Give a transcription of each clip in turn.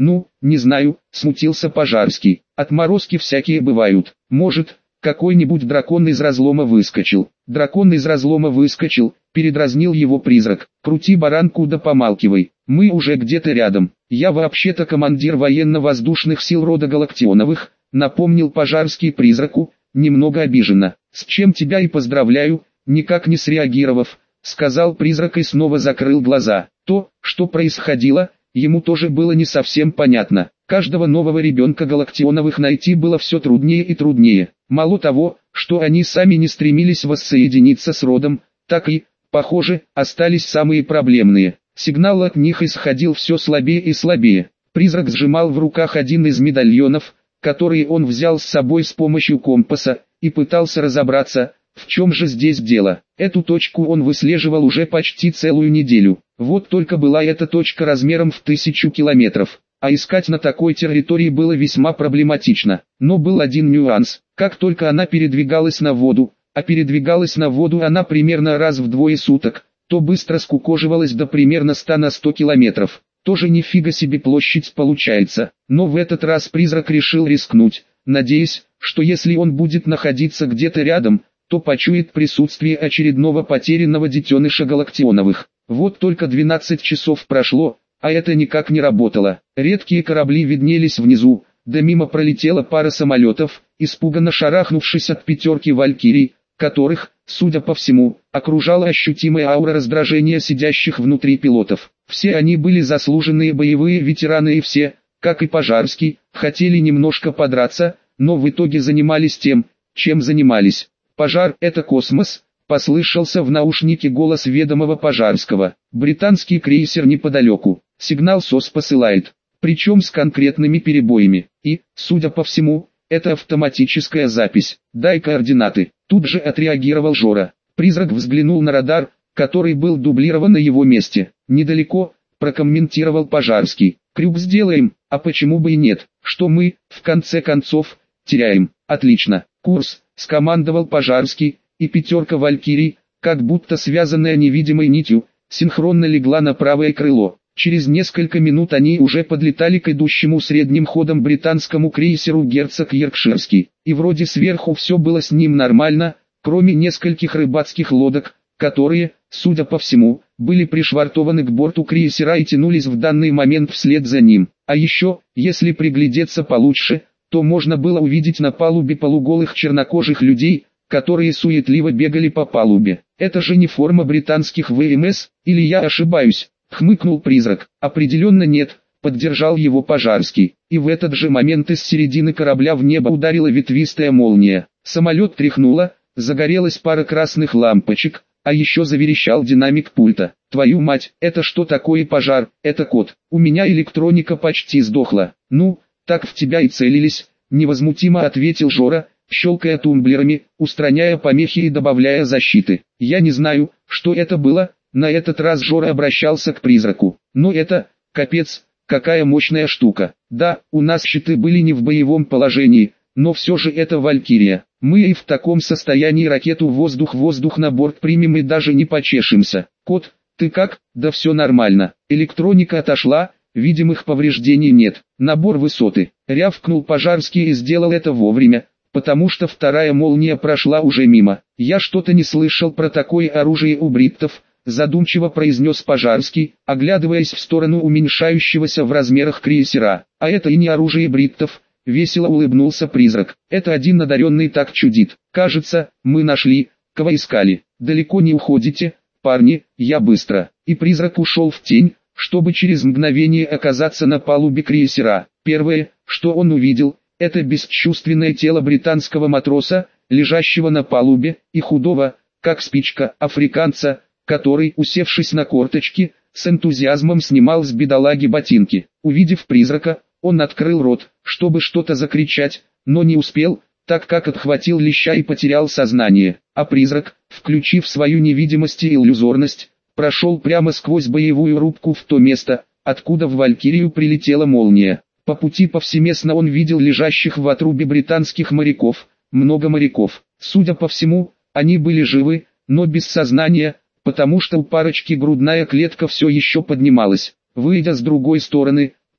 Ну, не знаю, смутился Пожарский. Отморозки всякие бывают. Может, какой-нибудь дракон из разлома выскочил. Дракон из разлома выскочил, передразнил его призрак. Крути баранку да помалкивай. Мы уже где-то рядом. Я вообще-то командир военно-воздушных сил рода Галактионовых, напомнил Пожарский призраку, немного обиженно. С чем тебя и поздравляю, никак не среагировав, сказал призрак и снова закрыл глаза. То, что происходило, ему тоже было не совсем понятно. Каждого нового ребенка Галактионовых найти было все труднее и труднее. Мало того, что они сами не стремились воссоединиться с родом, так и, похоже, остались самые проблемные. Сигнал от них исходил все слабее и слабее. Призрак сжимал в руках один из медальонов, который он взял с собой с помощью компаса, и пытался разобраться, в чем же здесь дело. Эту точку он выслеживал уже почти целую неделю. Вот только была эта точка размером в 1000 километров. А искать на такой территории было весьма проблематично. Но был один нюанс. Как только она передвигалась на воду, а передвигалась на воду она примерно раз в 2 суток, то быстро скукоживалась до примерно 100 на 100 километров. Тоже нифига себе площадь получается. Но в этот раз призрак решил рискнуть, надеясь, что если он будет находиться где-то рядом, то почует присутствие очередного потерянного детеныша Галактионовых. Вот только 12 часов прошло, а это никак не работало. Редкие корабли виднелись внизу, да мимо пролетела пара самолетов, испуганно шарахнувшись от 5 валькирий, которых, судя по всему, окружала ощутимая аура раздражения сидящих внутри пилотов. Все они были заслуженные боевые ветераны и все, как и Пожарский, хотели немножко подраться, но в итоге занимались тем, чем занимались. «Пожар – это космос», – послышался в наушнике голос ведомого Пожарского. «Британский крейсер неподалеку. Сигнал СОС посылает, причем с конкретными перебоями. И, судя по всему, это автоматическая запись. Дай координаты». Тут же отреагировал Жора. Призрак взглянул на радар, который был дублирован на его месте. «Недалеко», – прокомментировал Пожарский. «Крюк сделаем, а почему бы и нет? Что мы, в конце концов, теряем?» «Отлично. Курс», – скомандовал Пожарский, и 5 валькирий, как будто связанная невидимой нитью, синхронно легла на правое крыло. Через несколько минут они уже подлетали к идущему средним ходом британскому крейсеру «Герцог Йоркширский». И вроде сверху все было с ним нормально, кроме нескольких рыбацких лодок, которые, судя по всему, были пришвартованы к борту крейсера и тянулись в данный момент вслед за ним. А еще, если приглядеться получше, то можно было увидеть на палубе полуголых чернокожих людей, которые суетливо бегали по палубе. «Это же не форма британских ВМС, или я ошибаюсь?» — хмыкнул призрак. «Определенно нет», — поддержал его Пожарский. И в этот же момент из середины корабля в небо ударила ветвистая молния. Самолет тряхнуло, загорелась пара красных лампочек, а еще заверещал динамик пульта. «Твою мать, это что такое пожар? Это код. У меня электроника почти сдохла». «Ну, так в тебя и целились», — невозмутимо ответил Жора, щелкая тумблерами, устраняя помехи и добавляя защиты. «Я не знаю, что это было», — на этот раз Жора обращался к призраку. «Но это, капец, какая мощная штука. Да, у нас щиты были не в боевом положении, но все же это Валькирия. Мы и в таком состоянии ракету воздух-воздух на борт примем и даже не почешемся. Кот, ты как?» «Да все нормально. Электроника отошла, видимых повреждений нет. Набор высоты», — рявкнул Пожарский и сделал это вовремя, потому что вторая молния прошла уже мимо. «Я что-то не слышал про такое оружие у бриттов», — задумчиво произнес Пожарский, оглядываясь в сторону уменьшающегося в размерах крейсера. «А это и не оружие бриттов», — весело улыбнулся призрак. «Это один одаренный так чудит. Кажется, мы нашли, кого искали. Далеко не уходите, парни, я быстро». И призрак ушел в тень, чтобы через мгновение оказаться на палубе крейсера. Первое, что он увидел, это бесчувственное тело британского матроса, лежащего на палубе, и худого, как спичка, африканца, который, усевшись на корточки, с энтузиазмом снимал с бедолаги ботинки. Увидев призрака, он открыл рот, чтобы что-то закричать, но не успел, так как отхватил леща и потерял сознание. А призрак, включив свою невидимость и иллюзорность, прошел прямо сквозь боевую рубку в то место, откуда в Валькирию прилетела молния. По пути повсеместно он видел лежащих в отрубе британских моряков, много моряков. Судя по всему, они были живы, но без сознания, потому что у парочки грудная клетка все еще поднималась. Выйдя с другой стороны,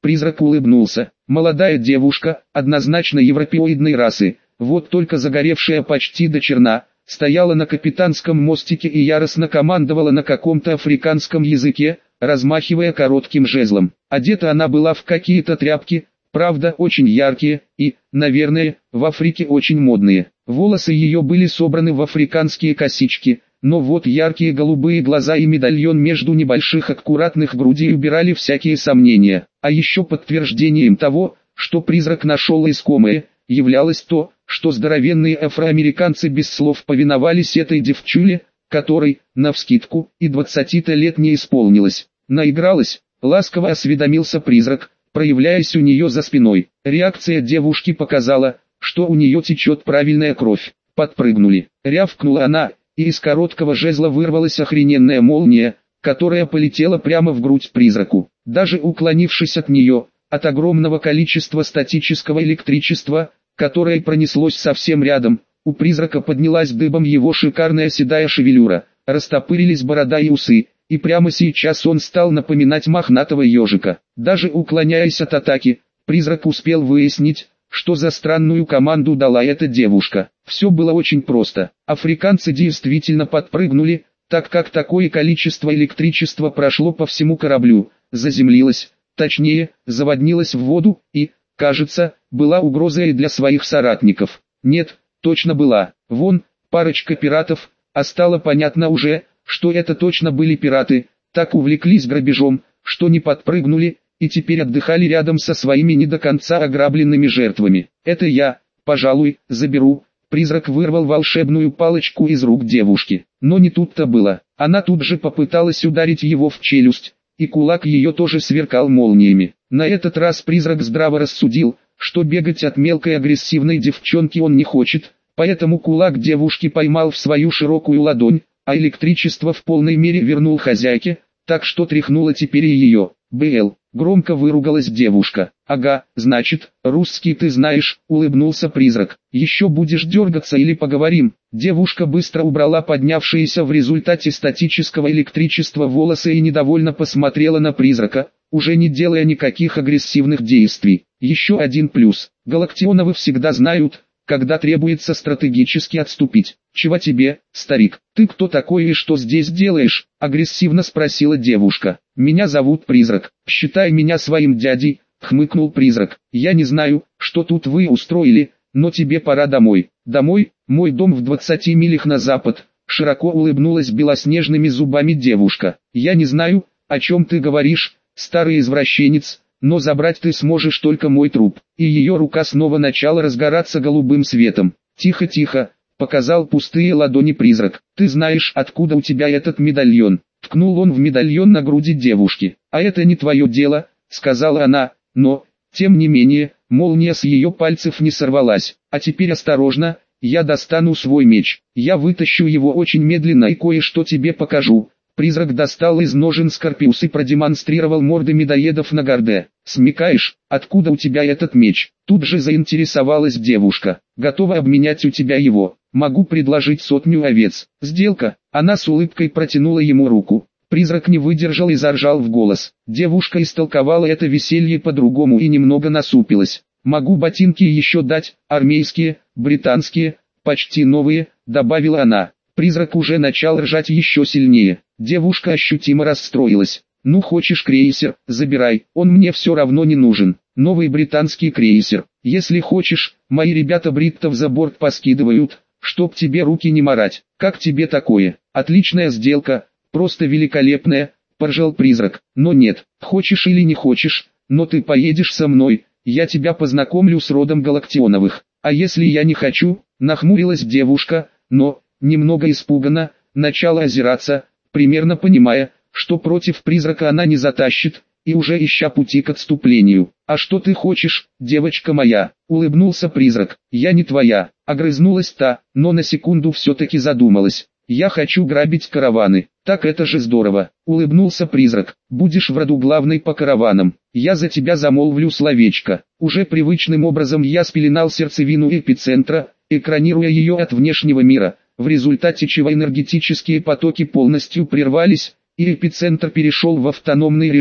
Призрак улыбнулся. Молодая девушка, однозначно европеоидной расы, вот только загоревшая почти до черна, стояла на капитанском мостике и яростно командовала на каком-то африканском языке, размахивая коротким жезлом. Одета она была в какие-то тряпки, правда очень яркие и, наверное, в Африке очень модные. Волосы ее были собраны в африканские косички, но вот яркие голубые глаза и медальон между небольших аккуратных грудей убирали всякие сомнения. А еще подтверждением того, что призрак нашел искомое, являлось то, что здоровенные афроамериканцы без слов повиновались этой девчуле, которой, навскидку, и 20-то лет не исполнилось. Наигралась, ласково осведомился призрак, проявляясь у нее за спиной. Реакция девушки показала, что у нее течет правильная кровь. Подпрыгнули. Рявкнула она, и из короткого жезла вырвалась охрененная молния, которая полетела прямо в грудь призраку. Даже уклонившись от нее, от огромного количества статического электричества, которое пронеслось совсем рядом, у призрака поднялась дыбом его шикарная седая шевелюра, растопырились борода и усы, и прямо сейчас он стал напоминать мохнатого ежика. Даже уклоняясь от атаки, призрак успел выяснить, что за странную команду дала эта девушка. Все было очень просто. Африканцы действительно подпрыгнули, так как такое количество электричества прошло по всему кораблю, заземлилось, точнее, заводнилось в воду, и, кажется, была угроза и для своих соратников. Нет, точно была. Вон, парочка пиратов, а стало понятно уже, что это точно были пираты, так увлеклись грабежом, что не подпрыгнули, и теперь отдыхали рядом со своими не до конца ограбленными жертвами. Это я, пожалуй, заберу. Призрак вырвал волшебную палочку из рук девушки. Но не тут-то было. Она тут же попыталась ударить его в челюсть, и кулак ее тоже сверкал молниями. На этот раз призрак здраво рассудил, что бегать от мелкой агрессивной девчонки он не хочет, поэтому кулак девушки поймал в свою широкую ладонь, а электричество в полной мере вернул хозяйке, так что тряхнуло теперь и ее. «БЛ», громко выругалась девушка. «Ага, значит, русский ты знаешь», улыбнулся призрак. «Еще будешь дергаться или поговорим?» Девушка быстро убрала поднявшиеся в результате статического электричества волосы и недовольно посмотрела на призрака, уже не делая никаких агрессивных действий. Еще один плюс. Галактионовы всегда знают, когда требуется стратегически отступить. «Чего тебе, старик? Ты кто такой и что здесь делаешь?» — агрессивно спросила девушка. «Меня зовут Призрак. Считай меня своим дядей», — хмыкнул Призрак. «Я не знаю, что тут вы устроили, но тебе пора домой». «Домой? Мой дом в 20 милях на запад», — широко улыбнулась белоснежными зубами девушка. «Я не знаю, о чем ты говоришь, старый извращенец, но забрать ты сможешь только мой труп». И ее рука снова начала разгораться голубым светом. «Тихо, тихо», — показал пустые ладони призрак. «Ты знаешь, откуда у тебя этот медальон?» Ткнул он в медальон на груди девушки. «А это не твое дело», — сказала она, но, тем не менее, молния с ее пальцев не сорвалась. «А теперь осторожно, я достану свой меч. Я вытащу его очень медленно и кое-что тебе покажу». Призрак достал из ножен Скорпиус и продемонстрировал морды медоедов на горде. «Смекаешь, откуда у тебя этот меч?» Тут же заинтересовалась девушка. «Готова обменять у тебя его. Могу предложить 100 овец. Сделка». Она с улыбкой протянула ему руку. Призрак не выдержал и заржал в голос. Девушка истолковала это веселье по-другому и немного насупилась. «Могу ботинки еще дать, армейские, британские, почти новые», добавила она. Призрак уже начал ржать еще сильнее. Девушка ощутимо расстроилась. «Ну хочешь крейсер, забирай, он мне все равно не нужен. Новый британский крейсер. Если хочешь, мои ребята бриттов за борт поскидывают, чтоб тебе руки не марать. Как тебе такое?» «Отличная сделка, просто великолепная», поржал призрак. «Но нет, хочешь или не хочешь, но ты поедешь со мной, я тебя познакомлю с родом Галактионовых». «А если я не хочу?» Нахмурилась девушка, но, немного испуганно, начала озираться, примерно понимая, что против призрака она не затащит, и уже ища пути к отступлению. «А что ты хочешь, девочка моя?» — улыбнулся призрак. «Я не твоя», — огрызнулась та, но на секунду все-таки задумалась. «Я хочу грабить караваны». «Так это же здорово», — улыбнулся призрак. «Будешь в роду главной по караванам. Я за тебя замолвлю словечко». Уже привычным образом я спеленал сердцевину эпицентра, экранируя ее от внешнего мира, в результате чего энергетические потоки полностью прервались, и эпицентр перешел в автономный режим,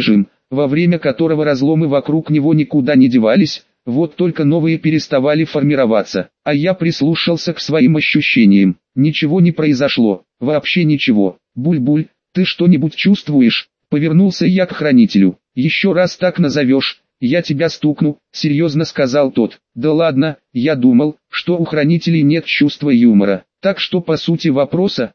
во время которого разломы вокруг него никуда не девались, вот только новые переставали формироваться. А я прислушался к своим ощущениям. Ничего не произошло, вообще ничего. Буль-буль, ты что-нибудь чувствуешь? Повернулся я к хранителю. Еще раз так назовешь, я тебя стукну, серьезно сказал тот. Да ладно, я думал, что у хранителей нет чувства юмора. Так что по сути вопроса,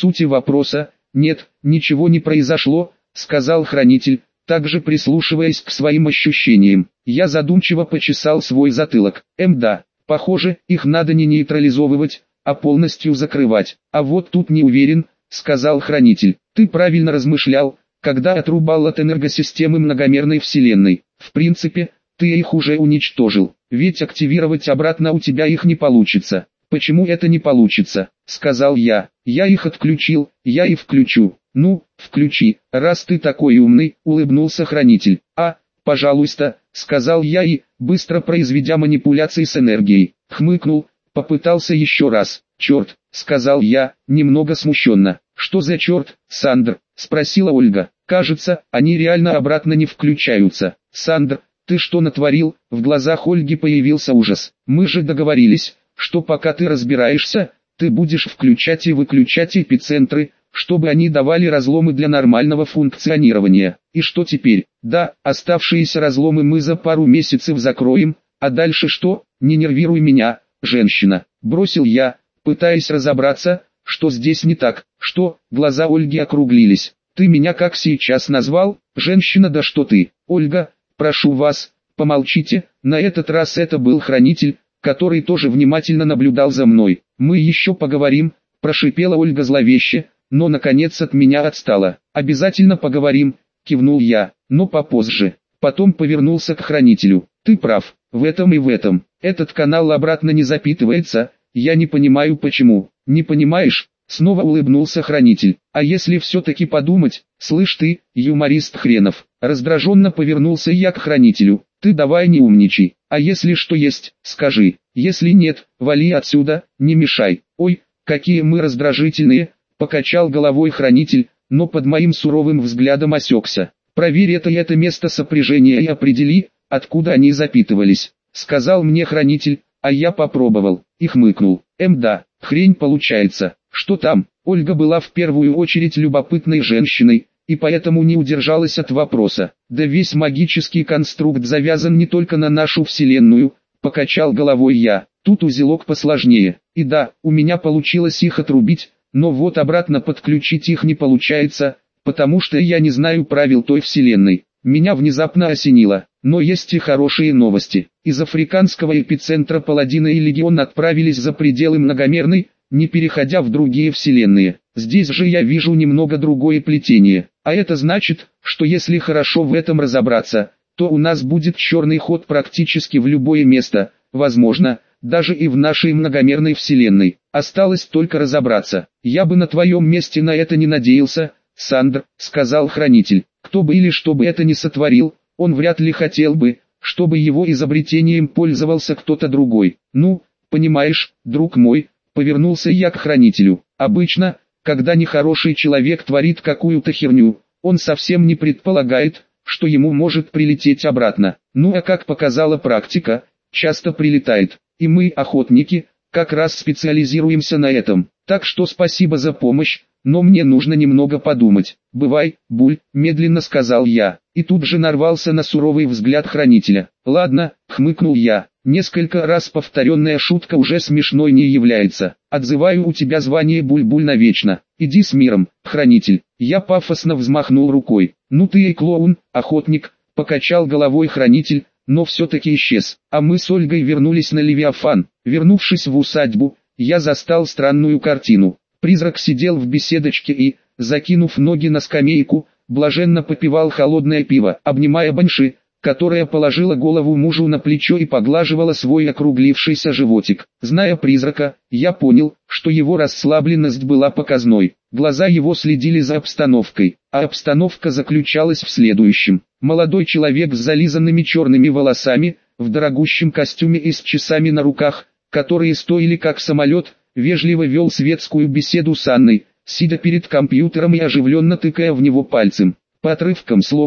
нет, ничего не произошло, сказал хранитель, также прислушиваясь к своим ощущениям. Я задумчиво почесал свой затылок. Да, похоже, их надо не нейтрализовывать, а полностью закрывать. А вот тут не уверен, сказал хранитель. Ты правильно размышлял, когда отрубал от энергосистемы многомерной вселенной. В принципе, ты их уже уничтожил, ведь активировать обратно у тебя их не получится. Почему это не получится? Сказал я. Я их отключил, я и включу. Ну, включи, раз ты такой умный, улыбнулся хранитель. Пожалуйста, сказал я и, быстро произведя манипуляции с энергией, хмыкнул, попытался еще раз. Черт, сказал я, немного смущенно. Что за черт, Сандр? Спросила Ольга. Кажется, они реально обратно не включаются. Сандр, ты что натворил? В глазах Ольги появился ужас. Мы же договорились, что пока ты разбираешься, ты будешь включать и выключать эпицентры, чтобы они давали разломы для нормального функционирования. И что теперь? Да, оставшиеся разломы мы за пару месяцев закроем, а дальше что? Не нервируй меня, женщина, бросил я, пытаясь разобраться, что здесь не так. Что? Глаза Ольги округлились. Ты меня как сейчас назвал? Женщина, да что ты? Ольга, прошу вас, помолчите. На этот раз это был хранитель, который тоже внимательно наблюдал за мной. Мы еще поговорим, прошипела Ольга зловеще, но наконец от меня отстала. Обязательно поговорим, кивнул я, но попозже. Потом повернулся к хранителю. Ты прав, в этом и в этом. Этот канал обратно не запитывается, я не понимаю почему. Не понимаешь? Снова улыбнулся хранитель. А если все-таки подумать, слышь ты, юморист хренов. Раздраженно повернулся я к хранителю. Ты давай не умничай. А если что есть, скажи. Если нет, вали отсюда, не мешай. Ой, какие мы раздражительные, покачал головой хранитель, но под моим суровым взглядом осекся. Проверь это место сопряжения и определи, откуда они запитывались, сказал мне хранитель, а я попробовал, и хмыкнул. Да, хрень получается. Что там? Ольга была в первую очередь любопытной женщиной, и поэтому не удержалась от вопроса. Да весь магический конструкт завязан не только на нашу вселенную, покачал головой я. Тут узелок посложнее. И да, у меня получилось их отрубить, но вот обратно подключить их не получается, потому что я не знаю правил той вселенной. Меня внезапно осенило. Но есть и хорошие новости. Из африканского эпицентра Паладина и Легион отправились за пределы многомерной, не переходя в другие вселенные. Здесь же я вижу немного другое плетение. А это значит, что если хорошо в этом разобраться, то у нас будет черный ход практически в любое место, возможно, даже и в нашей многомерной вселенной. Осталось только разобраться. Я бы на твоем месте на это не надеялся, Сандр, сказал хранитель. Кто бы или что бы это ни сотворил, он вряд ли хотел бы, чтобы его изобретением пользовался кто-то другой. Ну, понимаешь, друг мой, повернулся я к хранителю. Обычно, когда нехороший человек творит какую-то херню, он совсем не предполагает, что ему может прилететь обратно. Ну а как показала практика, часто прилетает. И мы, охотники, как раз специализируемся на этом. Так что спасибо за помощь, но мне нужно немного подумать. Бывай, Буль, медленно сказал я, и тут же нарвался на суровый взгляд хранителя. Ладно, хмыкнул я, несколько раз повторенная шутка уже смешной не является. Отзываю у тебя звание Буль-Буль навечно. Иди с миром, хранитель. Я пафосно взмахнул рукой. Ну ты и клоун, охотник, покачал головой хранитель, но все-таки исчез. А мы с Ольгой вернулись на Левиафан. Вернувшись в усадьбу, я застал странную картину. Призрак сидел в беседочке и, закинув ноги на скамейку, блаженно попивал холодное пиво, обнимая Банши, которая положила голову мужу на плечо и поглаживала свой округлившийся животик. Зная призрака, я понял, что его расслабленность была показной. Глаза его следили за обстановкой, а обстановка заключалась в следующем. Молодой человек с зализанными черными волосами, в дорогущем костюме и с часами на руках, которые стоили как самолет, вежливо вел светскую беседу с Анной, сидя перед компьютером и оживленно тыкая в него пальцем. По отрывкам слов,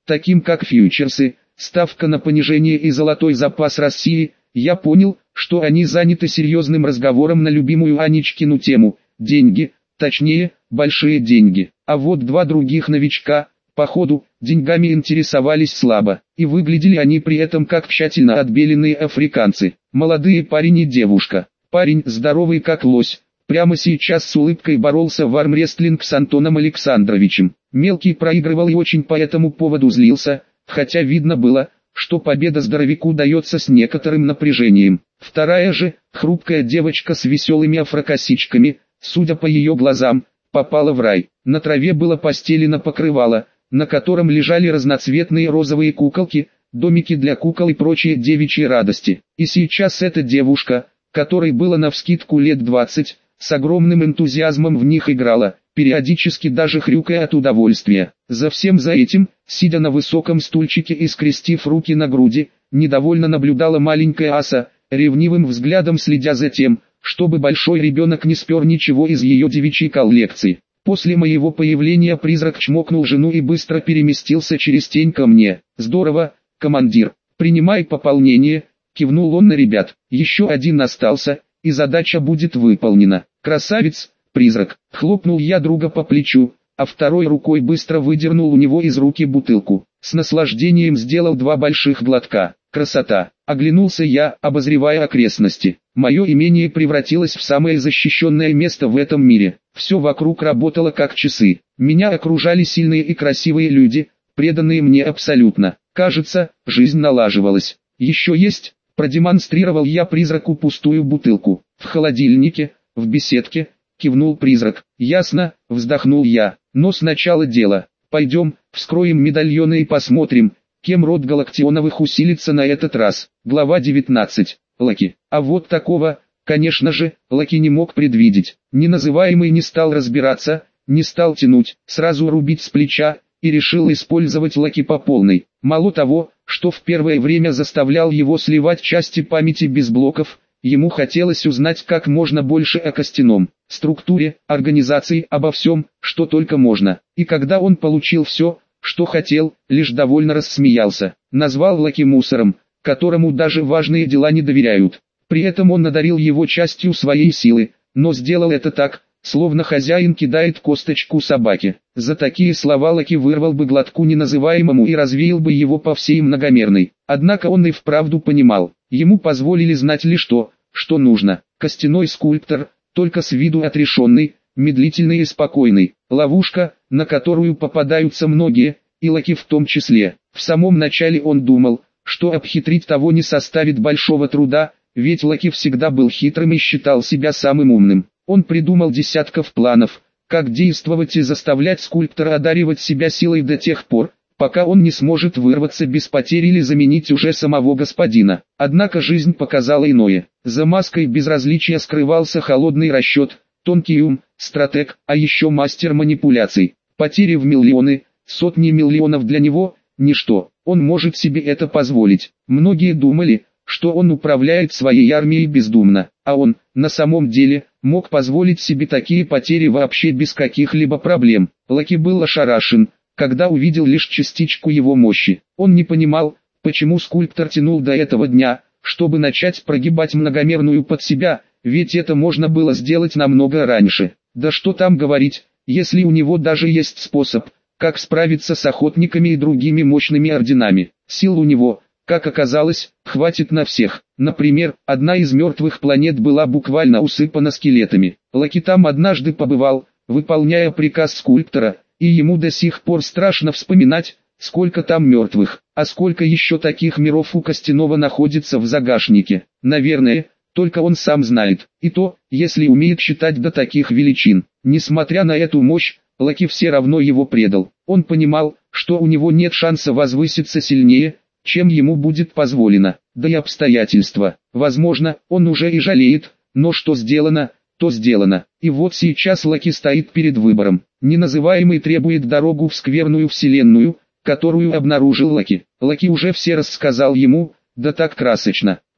таким как фьючерсы, ставка на понижение и золотой запас России, я понял, что они заняты серьезным разговором на любимую Анечкину тему – деньги, точнее, большие деньги. А вот два других новичка, походу, деньгами интересовались слабо, и выглядели они при этом как тщательно отбеленные африканцы. Молодые парень и девушка. Парень, здоровый как лось, прямо сейчас с улыбкой боролся в армрестлинг с Антоном Александровичем. Мелкий проигрывал и очень по этому поводу злился, хотя видно было, что победа здоровяку дается с некоторым напряжением. Вторая же, хрупкая девочка с веселыми афрокосичками, судя по ее глазам, попала в рай. На траве было постелено покрывало, на котором лежали разноцветные розовые куколки, домики для кукол и прочие девичьи радости. И сейчас эта девушка, которой было навскидку лет 20, с огромным энтузиазмом в них играла, периодически даже хрюкая от удовольствия. За всем за этим, сидя на высоком стульчике и скрестив руки на груди, недовольно наблюдала маленькая Аса, ревнивым взглядом следя за тем, чтобы большой ребенок не спер ничего из ее девичьей коллекции. После моего появления призрак чмокнул жену и быстро переместился через тень ко мне. «Здорово, командир, принимай пополнение», — кивнул он на ребят. «Еще один остался, и задача будет выполнена». «Красавец, призрак», — хлопнул я друга по плечу, а второй рукой быстро выдернул у него из руки бутылку. С наслаждением сделал 2 больших глотка. «Красота!» — оглянулся я, обозревая окрестности. Мое имение превратилось в самое защищенное место в этом мире. Все вокруг работало как часы. Меня окружали сильные и красивые люди, преданные мне абсолютно. Кажется, жизнь налаживалась. «Еще есть?» — продемонстрировал я призраку пустую бутылку. «В холодильнике, в беседке», — кивнул призрак. «Ясно», — вздохнул я. «Но сначала дело. Пойдем, вскроем медальоны и посмотрим, кем род Галактионовых усилится на этот раз». Глава 19. Лаки. А вот такого, конечно же, Лаки не мог предвидеть. Неназываемый не стал разбираться, не стал тянуть, сразу рубить с плеча, и решил использовать Лаки по полной. Мало того, что в первое время заставлял его сливать части памяти без блоков, ему хотелось узнать как можно больше о костяном, структуре, организации, обо всем, что только можно. И когда он получил все, что хотел, лишь довольно рассмеялся. Назвал Лаки мусором, которому даже важные дела не доверяют. При этом он надарил его частью своей силы, но сделал это так, словно хозяин кидает косточку собаке. За такие слова Лаки вырвал бы глотку неназываемому и развеял бы его по всей многомерной. Однако он и вправду понимал, ему позволили знать лишь то, что нужно. Костяной скульптор, только с виду отрешенный, медлительный и спокойный. Ловушка, на которую попадаются многие, и Лаки в том числе. В самом начале он думал, что обхитрить того не составит большого труда, ведь Лаки всегда был хитрым и считал себя самым умным. Он придумал десятков планов, как действовать и заставлять скульптора одаривать себя силой до тех пор, пока он не сможет вырваться без потерь или заменить уже самого господина. Однако жизнь показала иное. За маской безразличия скрывался холодный расчет, тонкий ум, стратег, а еще мастер манипуляций. Потери в миллионы, сотни миллионов для него – ничто. Он может себе это позволить. Многие думали, что он управляет своей армией бездумно, а он, на самом деле, мог позволить себе такие потери вообще без каких-либо проблем. Лаки был ошарашен, когда увидел лишь частичку его мощи. Он не понимал, почему скульптор тянул до этого дня, чтобы начать прогибать многомерную под себя, ведь это можно было сделать намного раньше. Да что там говорить, если у него даже есть способ, как справиться с охотниками и другими мощными орденами. Сил у него, как оказалось, хватит на всех. Например, одна из мертвых планет была буквально усыпана скелетами. Лаки там однажды побывал, выполняя приказ скульптора, и ему до сих пор страшно вспоминать, сколько там мертвых, а сколько еще таких миров у Костяного находится в загашнике. Наверное, только он сам знает, и то, если умеет считать до таких величин. Несмотря на эту мощь, Лаки все равно его предал. Он понимал, что у него нет шанса возвыситься сильнее, чем ему будет позволено. Да и обстоятельства. Возможно, он уже и жалеет, но что сделано, то сделано. И вот сейчас Лаки стоит перед выбором. Неназываемый требует дорогу в скверную вселенную, которую обнаружил Лаки. Лаки уже все рассказал ему, да так красочно.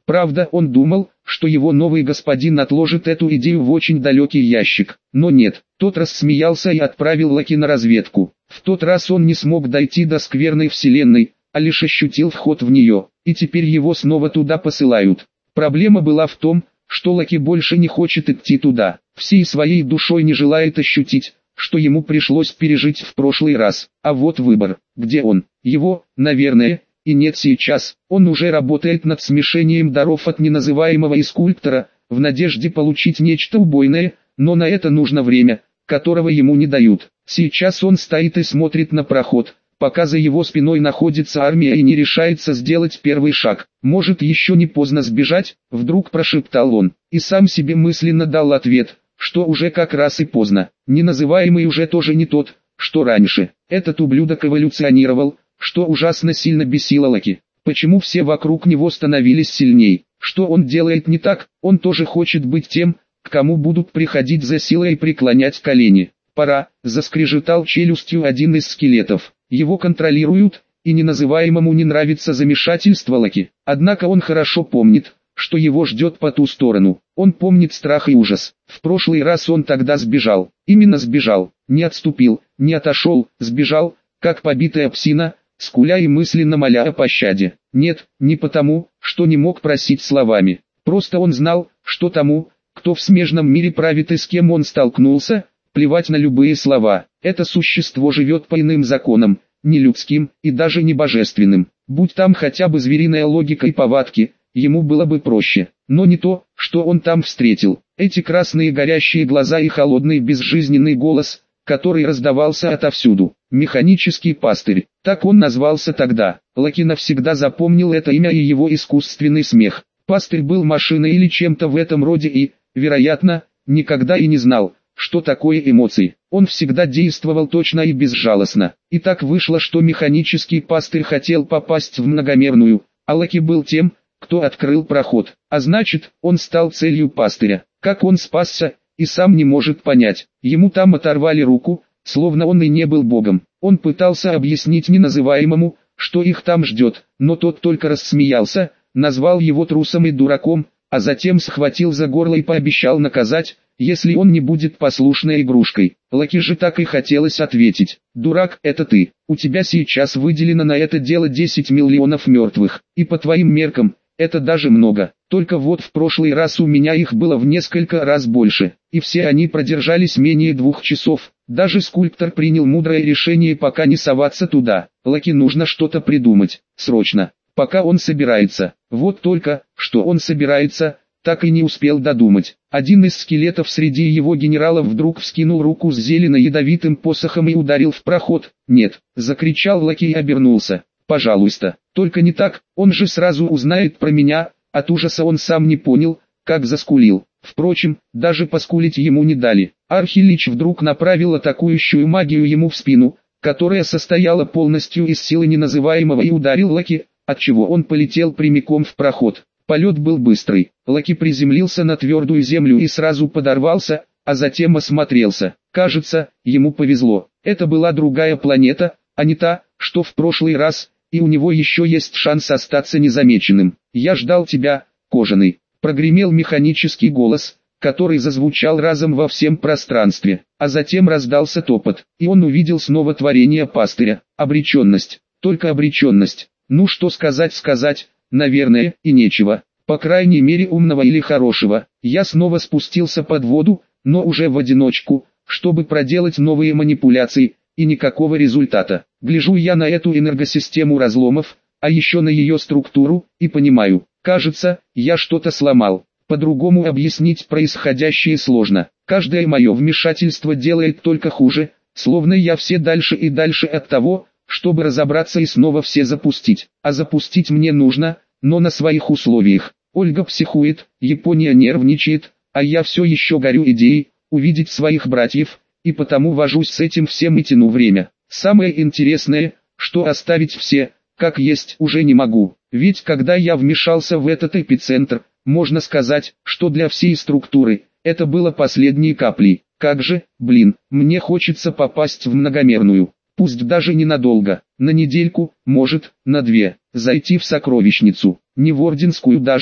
Правда, он думал, что его новый господин отложит эту идею в очень далекий ящик. Но нет, тот рассмеялся и отправил Лаки на разведку. В тот раз он не смог дойти до скверной вселенной, а лишь ощутил вход в нее, и теперь его снова туда посылают. Проблема была в том, что Лаки больше не хочет идти туда, всей своей душой не желает ощутить, что ему пришлось пережить в прошлый раз. А вот выбор, где он, его, наверное, и нет сейчас. Он уже работает над смешением даров от неназываемого и скульптора, в надежде получить нечто убойное, но на это нужно время, которого ему не дают. Сейчас он стоит и смотрит на проход, пока за его спиной находится армия и не решается сделать первый шаг. «Может, еще не поздно сбежать?» — вдруг прошептал он, и сам себе мысленно дал ответ, что уже как раз и поздно. Неназываемый уже тоже не тот, что раньше. Этот ублюдок эволюционировал, что ужасно сильно бесило Лаки. Почему все вокруг него становились сильней? Что он делает не так? Он тоже хочет быть тем, к кому будут приходить за силой и преклонять колени. «Пора», — заскрежетал челюстью один из скелетов. Его контролируют, и неназываемому не нравится замешательство Лаки. Однако он хорошо помнит, что его ждет по ту сторону. Он помнит страх и ужас. В прошлый раз он тогда сбежал. Именно сбежал. Не отступил, не отошел, сбежал, как побитая псина, скуля и мысленно моля о пощаде. Нет, не потому, что не мог просить словами. Просто он знал, что тому, кто в смежном мире правит и с кем он столкнулся, плевать на любые слова. Это существо живет по иным законам, не людским и даже не божественным. Будь там хотя бы звериная логика и повадки, ему было бы проще. Но не то, что он там встретил. Эти красные горящие глаза и холодный безжизненный голос, который раздавался отовсюду. Механический пастырь. Так он назвался тогда. Лаки навсегда запомнил это имя и его искусственный смех. Пастырь был машиной или чем-то в этом роде и, вероятно, никогда и не знал, что такое эмоции. Он всегда действовал точно и безжалостно. И так вышло, что механический пастырь хотел попасть в многомерную, а Лаки был тем, кто открыл проход. А значит, он стал целью пастыря. Как он спасся, и сам не может понять. Ему там оторвали руку, словно он и не был богом. Он пытался объяснить неназываемому, что их там ждет, но тот только рассмеялся, назвал его трусом и дураком, а затем схватил за горло и пообещал наказать, если он не будет послушной игрушкой. Лаки же так и хотелось ответить: «Дурак, это ты, у тебя сейчас выделено на это дело 10 миллионов мертвых, и по твоим меркам, это даже много, только вот в прошлый раз у меня их было в несколько раз больше, и все они продержались менее 2 часов, даже скульптор принял мудрое решение пока не соваться туда. Лаки нужно что-то придумать, срочно, пока он собирается». Вот только, что он собирается, так и не успел додумать. Один из скелетов среди его генералов вдруг вскинул руку с зелено-ядовитым посохом и ударил в проход. «Нет!» — закричал Лаки и обернулся. «Пожалуйста, только не так, он же сразу узнает про меня». От ужаса он сам не понял, как заскулил. Впрочем, даже поскулить ему не дали. Архилич вдруг направил атакующую магию ему в спину, которая состояла полностью из силы неназываемого, и ударил Лаки, отчего он полетел прямиком в проход. Полет был быстрый. Лаки приземлился на твердую землю и сразу подорвался, а затем осмотрелся. Кажется, ему повезло. Это была другая планета, а не та, что в прошлый раз, и у него еще есть шанс остаться незамеченным. «Я ждал тебя, кожаный», — прогремел механический голос, который зазвучал разом во всем пространстве, а затем раздался топот, и он увидел снова творение пастыря. Обреченность, только обреченность. Ну что сказать, наверное, и нечего, по крайней мере умного или хорошего. Я снова спустился под воду, но уже в одиночку, чтобы проделать новые манипуляции, и никакого результата. Гляжу я на эту энергосистему разломов, а еще на ее структуру, и понимаю, кажется, я что-то сломал. По-другому объяснить происходящее сложно. Каждое мое вмешательство делает только хуже, словно я все дальше и дальше от того, чтобы разобраться и снова все запустить. А запустить мне нужно, но на своих условиях. Ольга психует, Япония нервничает, а я все еще горю идеей увидеть своих братьев, и потому вожусь с этим всем и тяну время. Самое интересное, что оставить все, как есть, уже не могу. Ведь когда я вмешался в этот эпицентр, можно сказать, что для всей структуры, это было последней каплей. Как же, мне хочется попасть в многомерную. Пусть даже ненадолго, на недельку, может, на 2, зайти в сокровищницу, не в орденскую даже,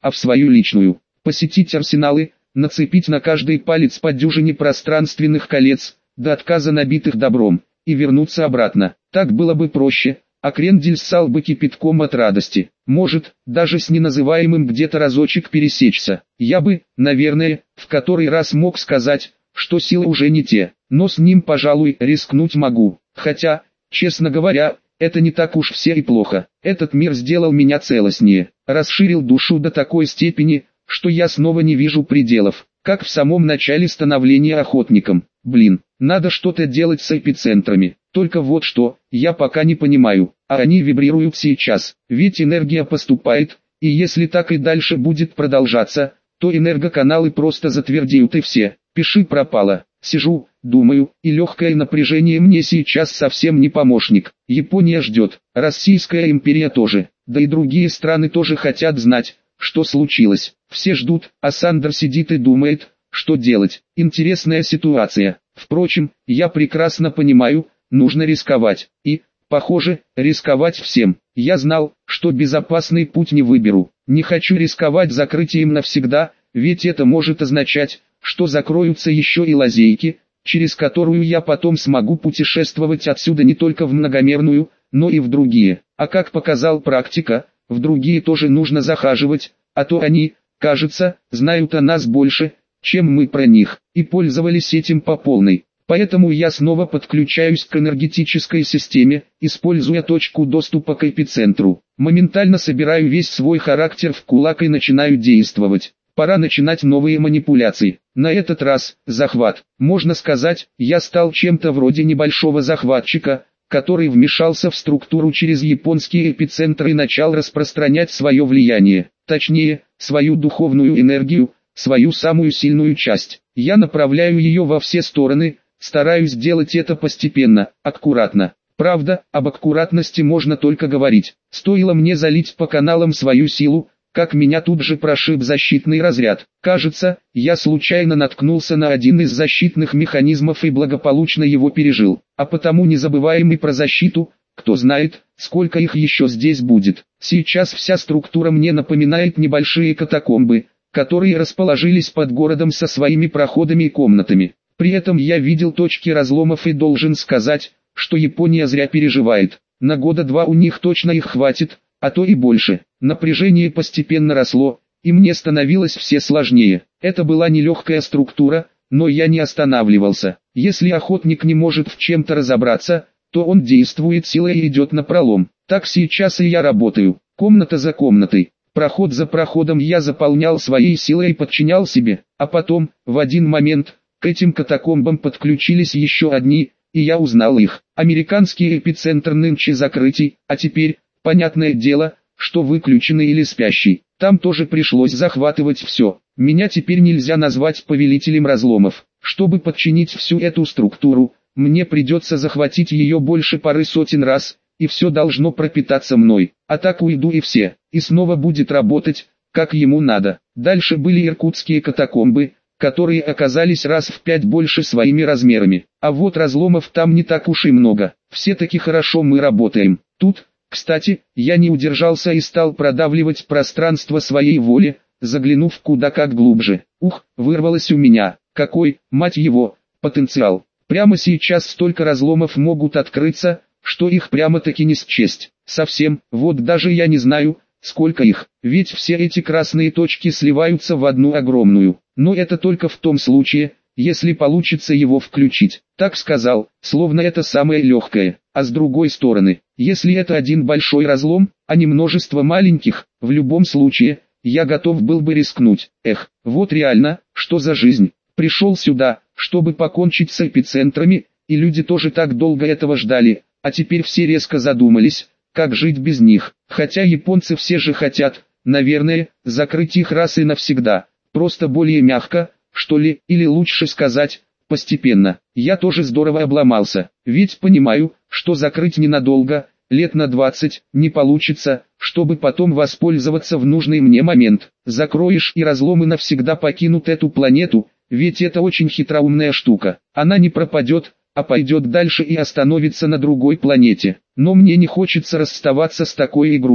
а в свою личную. Посетить арсеналы, нацепить на каждый палец по дюжине пространственных колец, до отказа набитых добром, и вернуться обратно. Так было бы проще, а крендель ссал бы кипятком от радости. Может, даже с неназываемым где-то разочек пересечься. Я бы, наверное, в который раз мог сказать, что силы уже не те, но с ним, пожалуй, рискнуть могу. Хотя, честно говоря, это не так уж все и плохо. Этот мир сделал меня целостнее, расширил душу до такой степени, что я снова не вижу пределов, как в самом начале становления охотником. Блин, надо что-то делать с эпицентрами. Только вот что, я пока не понимаю, а они вибрируют сейчас, ведь энергия поступает, и если так и дальше будет продолжаться, то энергоканалы просто затвердеют и все. Пиши пропало. Сижу, думаю, и легкое напряжение мне сейчас совсем не помощник. Япония ждет, Российская империя тоже, да и другие страны тоже хотят знать, что случилось. Все ждут, а Сандер сидит и думает, что делать. Интересная ситуация. Впрочем, я прекрасно понимаю, нужно рисковать. И, похоже, рисковать всем. Я знал, что безопасный путь не выберу. Не хочу рисковать закрытием навсегда, ведь это может означать, что закроются еще и лазейки, через которую я потом смогу путешествовать отсюда не только в многомерную, но и в другие. А как показал практика, в другие тоже нужно захаживать, а то они, кажется, знают о нас больше, чем мы про них, и пользовались этим по полной. Поэтому я снова подключаюсь к энергетической системе, используя точку доступа к эпицентру. Моментально собираю весь свой характер в кулак и начинаю действовать. Пора начинать новые манипуляции. На этот раз, захват. Можно сказать, я стал чем-то вроде небольшого захватчика, который вмешался в структуру через японский эпицентр и начал распространять свое влияние. Точнее, свою духовную энергию, свою самую сильную часть. Я направляю ее во все стороны, стараюсь делать это постепенно, аккуратно. Правда, об аккуратности можно только говорить. Стоило мне залить по каналам свою силу, как меня тут же прошиб защитный разряд. Кажется, я случайно наткнулся на один из защитных механизмов и благополучно его пережил. А потому не забываем и про защиту, кто знает, сколько их еще здесь будет. Сейчас вся структура мне напоминает небольшие катакомбы, которые расположились под городом со своими проходами и комнатами. При этом я видел точки разломов и должен сказать, что Япония зря переживает. На года два у них точно их хватит, а то и больше. Напряжение постепенно росло, и мне становилось все сложнее. Это была нелегкая структура, но я не останавливался. Если охотник не может в чем-то разобраться, то он действует силой и идет напролом. Так сейчас и я работаю, комната за комнатой. Проход за проходом я заполнял своей силой и подчинял себе, а потом, в один момент, к этим катакомбам подключились еще одни, и я узнал их. Американский эпицентр нынче закрытий, а теперь, понятное дело, что выключенный или спящий. Там тоже пришлось захватывать все. Меня теперь нельзя назвать повелителем разломов. Чтобы подчинить всю эту структуру, мне придется захватить ее больше пары сотен раз, и все должно пропитаться мной. А так уйду и все, и снова будет работать, как ему надо. Дальше были иркутские катакомбы, которые оказались раз в 5 больше своими размерами. А вот разломов там не так уж и много. Все-таки хорошо мы работаем. Тут, кстати, я не удержался и стал продавливать пространство своей воли, заглянув куда как глубже. Ух, вырвалось у меня. Какой, мать его, потенциал. Прямо сейчас столько разломов могут открыться, что их прямо-таки не счесть. Совсем, вот даже я не знаю, сколько их, ведь все эти красные точки сливаются в одну огромную. Но это только в том случае, если получится его включить. Так сказал, словно это самое легкое. А с другой стороны, если это один большой разлом, а не множество маленьких, в любом случае, я готов был бы рискнуть. Эх, вот реально, что за жизнь. Пришел сюда, чтобы покончить с эпицентрами, и люди тоже так долго этого ждали, а теперь все резко задумались, как жить без них. Хотя японцы все же хотят, наверное, закрыть их раз и навсегда. Просто более мягко, что ли, или лучше сказать, постепенно. Я тоже здорово обломался, ведь понимаю, что закрыть ненадолго, лет на 20, не получится, чтобы потом воспользоваться в нужный мне момент. Закроешь и разломы навсегда покинут эту планету, ведь это очень хитроумная штука. Она не пропадет, а пойдет дальше и остановится на другой планете. Но мне не хочется расставаться с такой игрушкой.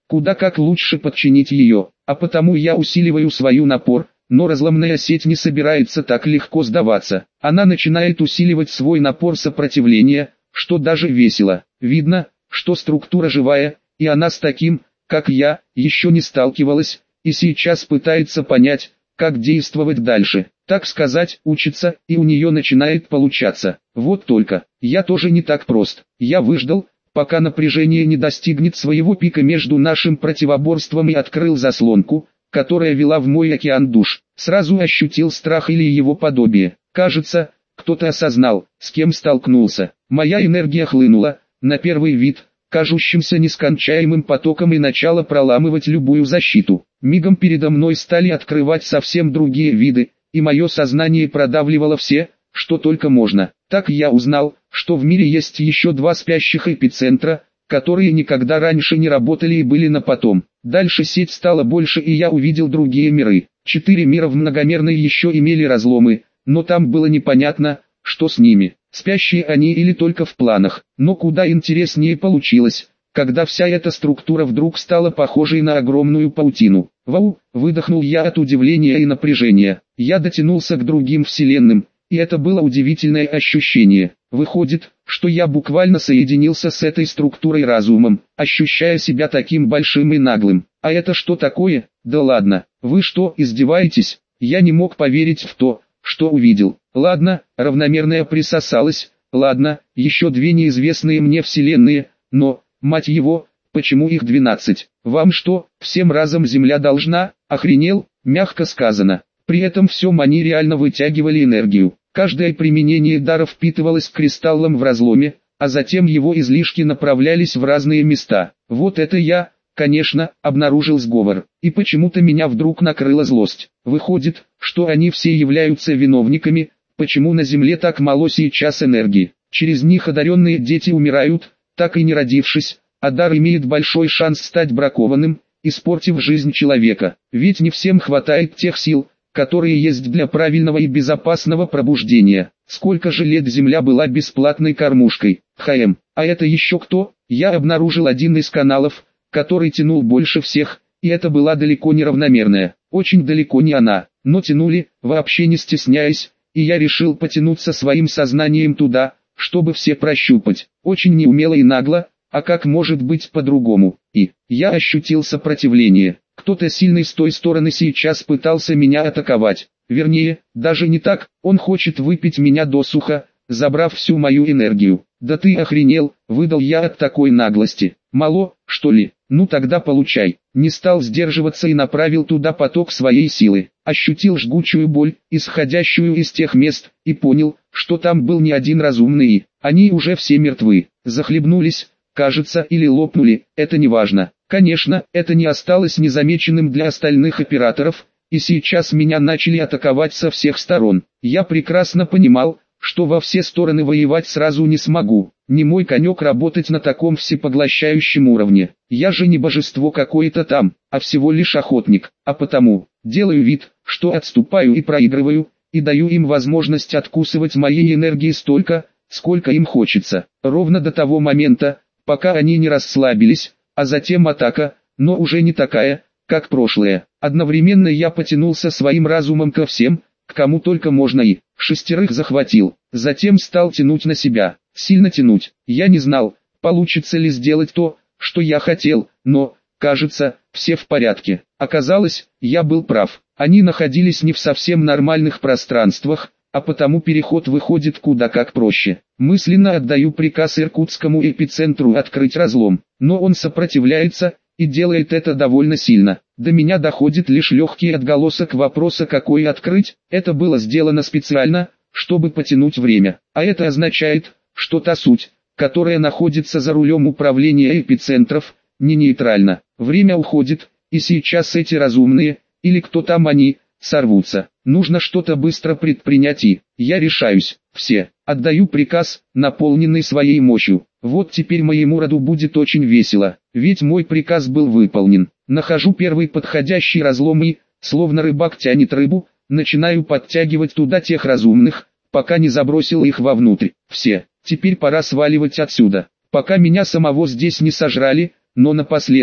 куда как лучше подчинить ее, а потому я усиливаю свою напор, но разломная сеть не собирается так легко сдаваться. Она начинает усиливать свой напор сопротивления, что даже весело. Видно, что структура живая, и она с таким, как я, еще не сталкивалась, и сейчас пытается понять, как действовать дальше. Так сказать, учится, и у нее начинает получаться. Вот только, я тоже не так прост. Я выждал, пока напряжение не достигнет своего пика между нашим противоборством, и открыл заслонку, которая вела в мой океан душ. Сразу ощутил страх или его подобие. Кажется, кто-то осознал, с кем столкнулся. Моя энергия хлынула, на первый вид, кажущимся нескончаемым потоком, и начала проламывать любую защиту. Мигом передо мной стали открывать совсем другие виды, и мое сознание продавливало все, что только можно. Так я узнал, что в мире есть еще 2 спящих эпицентра, которые никогда раньше не работали и были на потом. Дальше сеть стала больше, и я увидел другие миры. 4 мира в многомерной еще имели разломы, но там было непонятно, что с ними. Спящие они или только в планах. Но куда интереснее получилось, когда вся эта структура вдруг стала похожей на огромную паутину. Вау, выдохнул я от удивления и напряжения. Я дотянулся к другим вселенным, и это было удивительное ощущение. Выходит, что я буквально соединился с этой структурой разумом, ощущая себя таким большим и наглым. А это что такое? Да ладно, вы что, издеваетесь? Я не мог поверить в то, что увидел. Ладно, равномерная присосалась, ладно, еще 2 неизвестные мне вселенные, но, мать его, почему их 12? Вам что, всем разом земля должна? Охренел, мягко сказано. При этом всем они реально вытягивали энергию. Каждое применение дара впитывалось кристаллом в разломе, а затем его излишки направлялись в разные места. Вот это я, конечно, обнаружил сговор. И почему-то меня вдруг накрыла злость. Выходит, что они все являются виновниками, почему на земле так мало сейчас энергии. Через них одаренные дети умирают, так и не родившись, а дар имеет большой шанс стать бракованным, испортив жизнь человека. Ведь не всем хватает тех сил, которые есть для правильного и безопасного пробуждения. Сколько же лет земля была бесплатной кормушкой? А это еще кто? Я обнаружил один из каналов, который тянул больше всех, и это была далеко не равномерная, очень далеко не она, но тянули, вообще не стесняясь, и я решил потянуться своим сознанием туда, чтобы все прощупать. Очень неумело и нагло, а как может быть по-другому? И я ощутил сопротивление. Кто-то сильный с той стороны сейчас пытался меня атаковать. Вернее, даже не так, он хочет выпить меня досуха, забрав всю мою энергию. Да ты охренел, выдал я от такой наглости. Мало, что ли? Ну тогда получай. Не стал сдерживаться и направил туда поток своей силы. Ощутил жгучую боль, исходящую из тех мест, и понял, что там был не один разумный. Они уже все мертвы, захлебнулись, кажется, или лопнули, это не важно. Конечно, это не осталось незамеченным для остальных операторов, и сейчас меня начали атаковать со всех сторон. Я прекрасно понимал, что во все стороны воевать сразу не смогу. Не мой конек работать на таком всепоглощающем уровне. Я же не божество какое-то там, а всего лишь охотник. А потому, делаю вид, что отступаю и проигрываю, и даю им возможность откусывать моей энергии столько, сколько им хочется. Ровно до того момента, пока они не расслабились, а затем атака, но уже не такая, как прошлое. Одновременно я потянулся своим разумом ко всем, к кому только можно, и 6 захватил. Затем стал тянуть на себя, сильно тянуть. Я не знал, получится ли сделать то, что я хотел, но, кажется, все в порядке. Оказалось, я был прав. Они находились не в совсем нормальных пространствах, а потому переход выходит куда как проще. Мысленно отдаю приказ иркутскому эпицентру открыть разлом, но он сопротивляется, и делает это довольно сильно. До меня доходит лишь легкий отголосок вопроса, какой открыть. Это было сделано специально, чтобы потянуть время. А это означает, что та суть, которая находится за рулем управления эпицентров, не нейтральна. Время уходит, и сейчас эти разумные, или кто там они, сорвутся. Нужно что-то быстро предпринять, и я решаюсь. Все. Отдаю приказ, наполненный своей мощью. Вот теперь моему роду будет очень весело, ведь мой приказ был выполнен. Нахожу первый подходящий разлом и, словно рыбак тянет рыбу, начинаю подтягивать туда тех разумных, пока не забросил их вовнутрь. Все. Теперь пора сваливать отсюда, пока меня самого здесь не сожрали, но напоследок.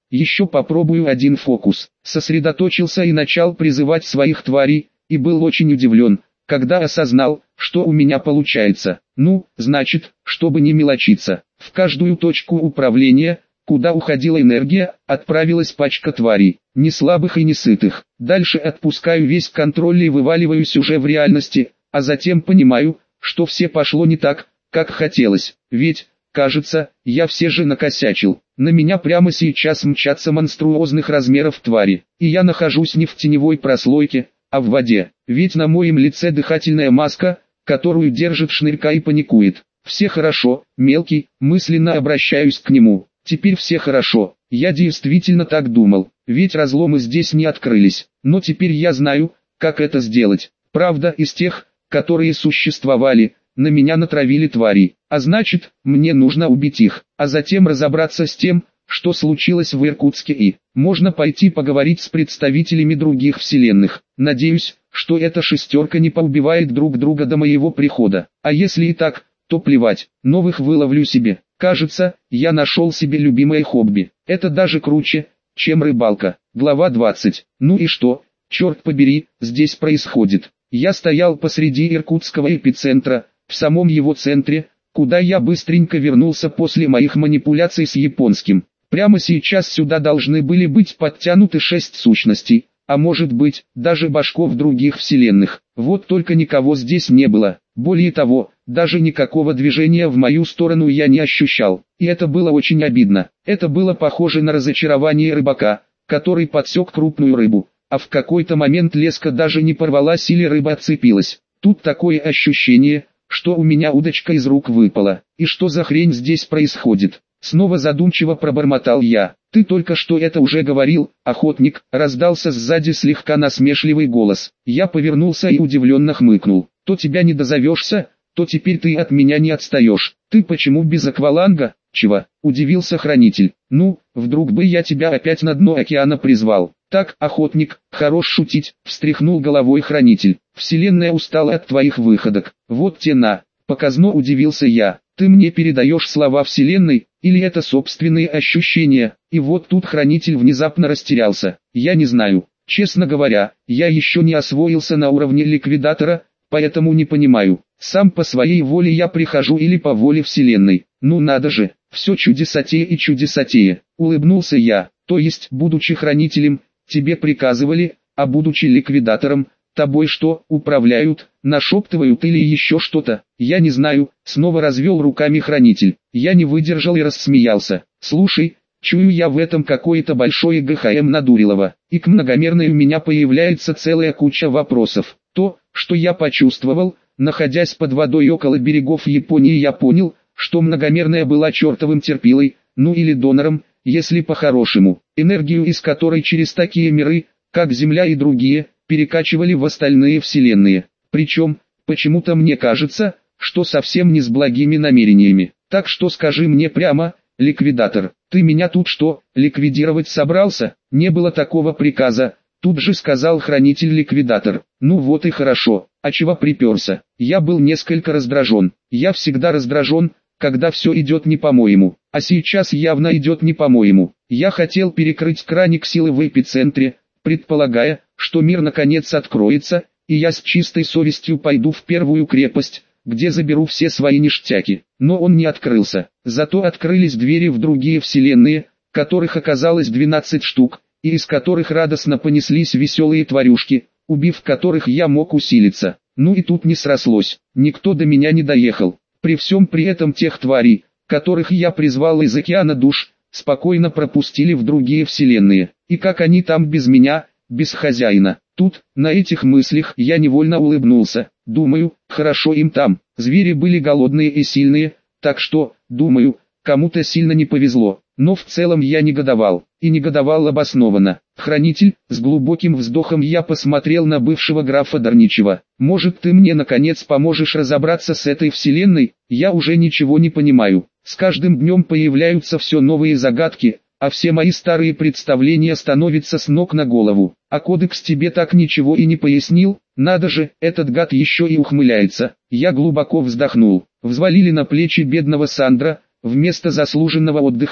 еще попробую один фокус. Сосредоточился и начал призывать своих тварей, и был очень удивлен, когда осознал, что у меня получается. Ну, значит, чтобы не мелочиться, в каждую точку управления, куда уходила энергия, отправилась пачка тварей, не слабых и не сытых. Дальше отпускаю весь контроль и вываливаюсь уже в реальности, а затем понимаю, что все пошло не так, как хотелось. Ведь, кажется, я все же накосячил. На меня прямо сейчас мчатся монструозных размеров твари, и я нахожусь не в теневой прослойке, а в воде. Ведь на моем лице дыхательная маска, которую держит Шнырька и паникует. Все хорошо, мелкий, мысленно обращаюсь к нему. Теперь все хорошо, я действительно так думал, ведь разломы здесь не открылись, но теперь я знаю, как это сделать. Правда, из тех, которые существовали, на меня натравили твари, а значит, мне нужно убить их, а затем разобраться с тем, что случилось в Иркутске, и можно пойти поговорить с представителями других вселенных. Надеюсь, что эта шестерка не поубивает друг друга до моего прихода, а если и так, то плевать, новых выловлю себе. Кажется, я нашел себе любимое хобби. Это даже круче, чем рыбалка. Глава 20. Ну и что, черт побери, здесь происходит? Я стоял посреди иркутского эпицентра, в самом его центре, куда я быстренько вернулся после моих манипуляций с японским. Прямо сейчас сюда должны были быть подтянуты 6 сущностей, а может быть, даже башков других вселенных. Вот только никого здесь не было. Более того, даже никакого движения в мою сторону я не ощущал. И это было очень обидно. Это было похоже на разочарование рыбака, который подсек крупную рыбу, а в какой-то момент леска даже не порвалась или рыба отцепилась. Тут такое ощущение, что у меня удочка из рук выпала. И что за хрень здесь происходит? Снова задумчиво пробормотал я. «Ты только что это уже говорил, охотник», — раздался сзади слегка насмешливый голос. Я повернулся и удивленно хмыкнул. «То тебя не дозовешься, то теперь ты от меня не отстаешь. Ты почему без акваланга?» «Чего?» — удивился хранитель. «Ну, вдруг бы я тебя опять на дно океана призвал». «Так, охотник, хорош шутить», — встряхнул головой хранитель. «Вселенная устала от твоих выходок. Вот те на». Показно удивился я. «Ты мне передаешь слова Вселенной, или это собственные ощущения?» И вот тут хранитель внезапно растерялся. «Я не знаю. Честно говоря, я еще не освоился на уровне ликвидатора, поэтому не понимаю, сам по своей воле я прихожу или по воле Вселенной. Ну надо же, все чудесатее и чудесатее». Улыбнулся я. «То есть, будучи хранителем, тебе приказывали, а будучи ликвидатором, тобой что, управляют, нашептывают или еще что-то?» «Я не знаю», — снова развел руками хранитель. Я не выдержал и рассмеялся. «Слушай, чую я в этом какое-то большое ГХМ Надурилова, и к многомерной у меня появляется целая куча вопросов. То, что я почувствовал, находясь под водой около берегов Японии, я понял, что многомерная была чертовым терпилой, ну или донором, если по-хорошему, энергию из которой через такие миры, как Земля и другие, перекачивали в остальные вселенные. Причем, почему-то мне кажется, что совсем не с благими намерениями. Так что скажи мне прямо, ликвидатор, ты меня тут что, ликвидировать собрался?» «Не было такого приказа», тут же сказал хранитель-ликвидатор. «Ну вот и хорошо, а чего приперся?» Я был несколько раздражен. Я всегда раздражен, когда все идет не по-моему, а сейчас явно идет не по-моему. Я хотел перекрыть краник силы в эпицентре, предполагая, что мир наконец откроется, и я с чистой совестью пойду в первую крепость, где заберу все свои ништяки. Но он не открылся. Зато открылись двери в другие вселенные, которых оказалось 12 штук, и из которых радостно понеслись веселые тварюшки, убив которых я мог усилиться. Ну и тут не срослось, никто до меня не доехал. При всем при этом тех тварей, которых я призвал из океана душ, спокойно пропустили в другие вселенные. И как они там без меня, без хозяина? Тут, на этих мыслях, я невольно улыбнулся. Думаю, хорошо им там. Звери были голодные и сильные, так что, думаю, кому-то сильно не повезло. Но в целом я негодовал, и негодовал обоснованно. «Хранитель», с глубоким вздохом я посмотрел на бывшего графа Дарничева. «Может, ты мне наконец поможешь разобраться с этой вселенной? Я уже ничего не понимаю. С каждым днем появляются все новые загадки, а все мои старые представления становятся с ног на голову. А кодекс тебе так ничего и не пояснил? Надо же, этот гад еще и ухмыляется». Я глубоко вздохнул. Взвалили на плечи бедного Сандра, вместо заслуженного отдыха,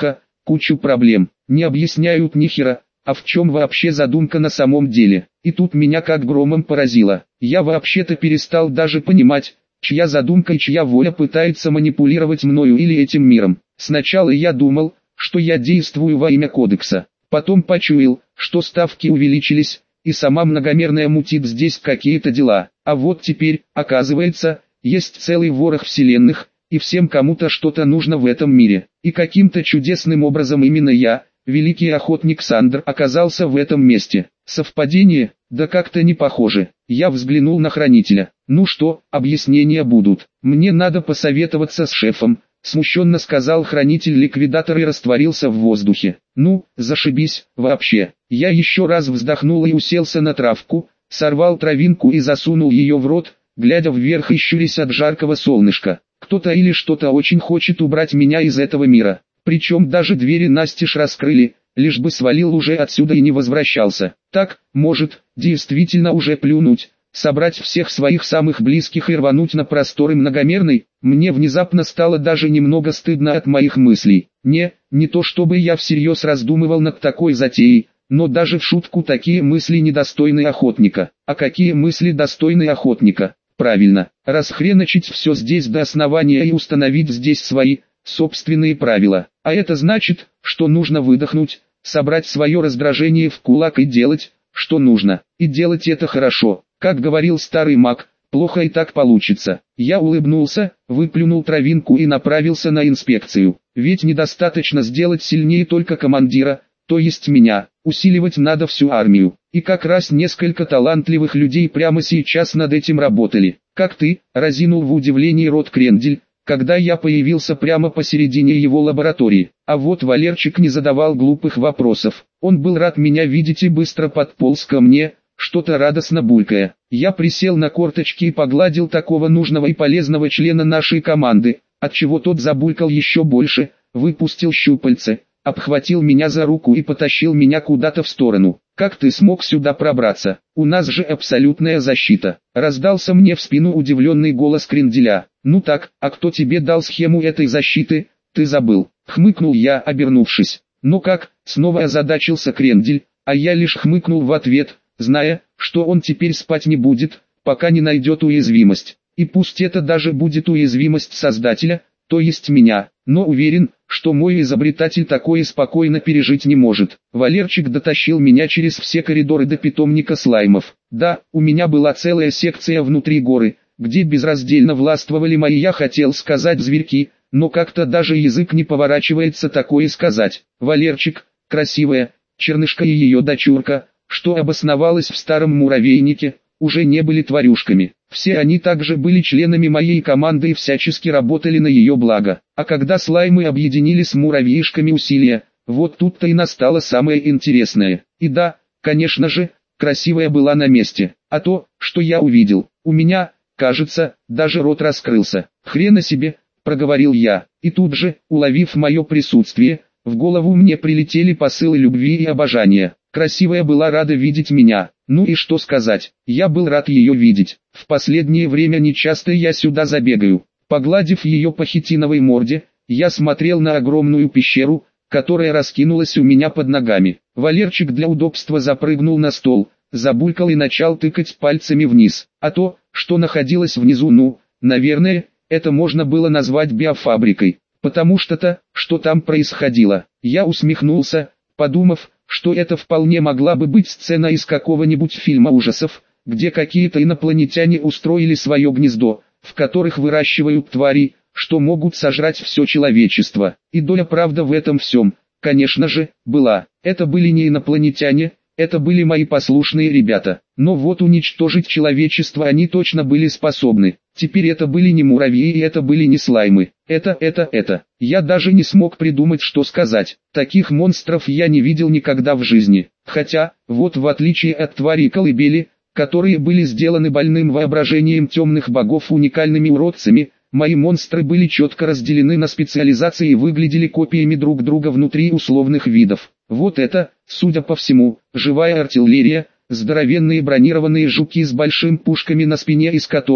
кучу проблем, не объясняют ни хера, а в чем вообще задумка на самом деле. И тут меня как громом поразило. Я вообще-то перестал даже понимать, чья задумка и чья воля пытается манипулировать мною или этим миром. Сначала я думал, что я действую во имя кодекса. Потом почуял, что ставки увеличились, и сама многомерная мутит здесь какие-то дела. А вот теперь, оказывается, есть целый ворох вселенных, и всем кому-то что-то нужно в этом мире. И каким-то чудесным образом именно я, великий охотник Сандр, оказался в этом месте. Совпадение? Да как-то не похоже. Я взглянул на хранителя. Ну что, объяснения будут. Мне надо посоветоваться с шефом, смущенно сказал хранитель-ликвидатор и растворился в воздухе. Ну, зашибись, вообще. Я еще раз вздохнул и уселся на травку, сорвал травинку и засунул ее в рот, глядя вверх и щурясь от жаркого солнышка. Кто-то или что-то очень хочет убрать меня из этого мира. Причем даже двери настежь раскрыли, лишь бы свалил уже отсюда и не возвращался. Так, может, действительно уже плюнуть, собрать всех своих самых близких и рвануть на просторы многомерной. Мне внезапно стало даже немного стыдно от моих мыслей. Не то чтобы я всерьез раздумывал над такой затеей, но даже в шутку такие мысли недостойны охотника. А какие мысли достойны охотника? Правильно, расхреначить все здесь до основания и установить здесь свои собственные правила. А это значит, что нужно выдохнуть, собрать свое раздражение в кулак и делать, что нужно. И делать это хорошо. Как говорил старый маг, плохо и так получится. Я улыбнулся, выплюнул травинку и направился на инспекцию. Ведь недостаточно сделать сильнее только командира, то есть меня. Усиливать надо всю армию. И как раз несколько талантливых людей прямо сейчас над этим работали. Как ты, разинул в удивлении рот Крендель, когда я появился прямо посередине его лаборатории. А вот Валерчик не задавал глупых вопросов. Он был рад меня видеть и быстро подполз ко мне, что-то радостно булькая. Я присел на корточки и погладил такого нужного и полезного члена нашей команды, отчего тот забулькал еще больше, выпустил щупальце, обхватил меня за руку и потащил меня куда-то в сторону. «Как ты смог сюда пробраться? У нас же абсолютная защита!» Раздался мне в спину удивленный голос Кренделя. «Ну так, а кто тебе дал схему этой защиты? Ты забыл?» Хмыкнул я, обернувшись. «Ну как?» Снова озадачился Крендель, а я лишь хмыкнул в ответ, зная, что он теперь спать не будет, пока не найдет уязвимость. И пусть это даже будет уязвимость Создателя, то есть меня, но уверен, что мой изобретатель такое спокойно пережить не может. Валерчик дотащил меня через все коридоры до питомника слаймов. Да, у меня была целая секция внутри горы, где безраздельно властвовали мои, я хотел сказать, зверьки, но как-то даже язык не поворачивается такое сказать. Валерчик, красивая, чернышка и ее дочурка, что обосновалась в старом муравейнике, уже не были тварюшками. Все они также были членами моей команды и всячески работали на ее благо. А когда слаймы объединили с муравьишками усилия, вот тут-то и настало самое интересное. И да, конечно же, красивая была на месте. А то, что я увидел, у меня, кажется, даже рот раскрылся. «Хрена себе», — проговорил я. И тут же, уловив мое присутствие, в голову мне прилетели посылы любви и обожания. Красивая была рада видеть меня. Ну и что сказать, я был рад ее видеть. В последнее время нечасто я сюда забегаю. Погладив ее по хитиновой морде, я смотрел на огромную пещеру, которая раскинулась у меня под ногами. Валерчик для удобства запрыгнул на стол, забулькал и начал тыкать пальцами вниз. А то, что находилось внизу, наверное, это можно было назвать биофабрикой. Потому что-то, что там происходило. Я усмехнулся, подумав, что это вполне могла бы быть сцена из какого-нибудь фильма ужасов, где какие-то инопланетяне устроили свое гнездо, в которых выращивают твари, что могут сожрать все человечество. И доля правды в этом всем, конечно же, была. Это были не инопланетяне, это были мои послушные ребята. Но вот уничтожить человечество они точно были способны. Теперь это были не муравьи и это были не слаймы. Это. Я даже не смог придумать, что сказать. Таких монстров я не видел никогда в жизни. Хотя, вот в отличие от тварей колыбели, которые были сделаны больным воображением темных богов уникальными уродцами, мои монстры были четко разделены на специализации и выглядели копиями друг друга внутри условных видов. Вот это, судя по всему, живая артиллерия, здоровенные бронированные жуки с большими пушками на спине, из которых,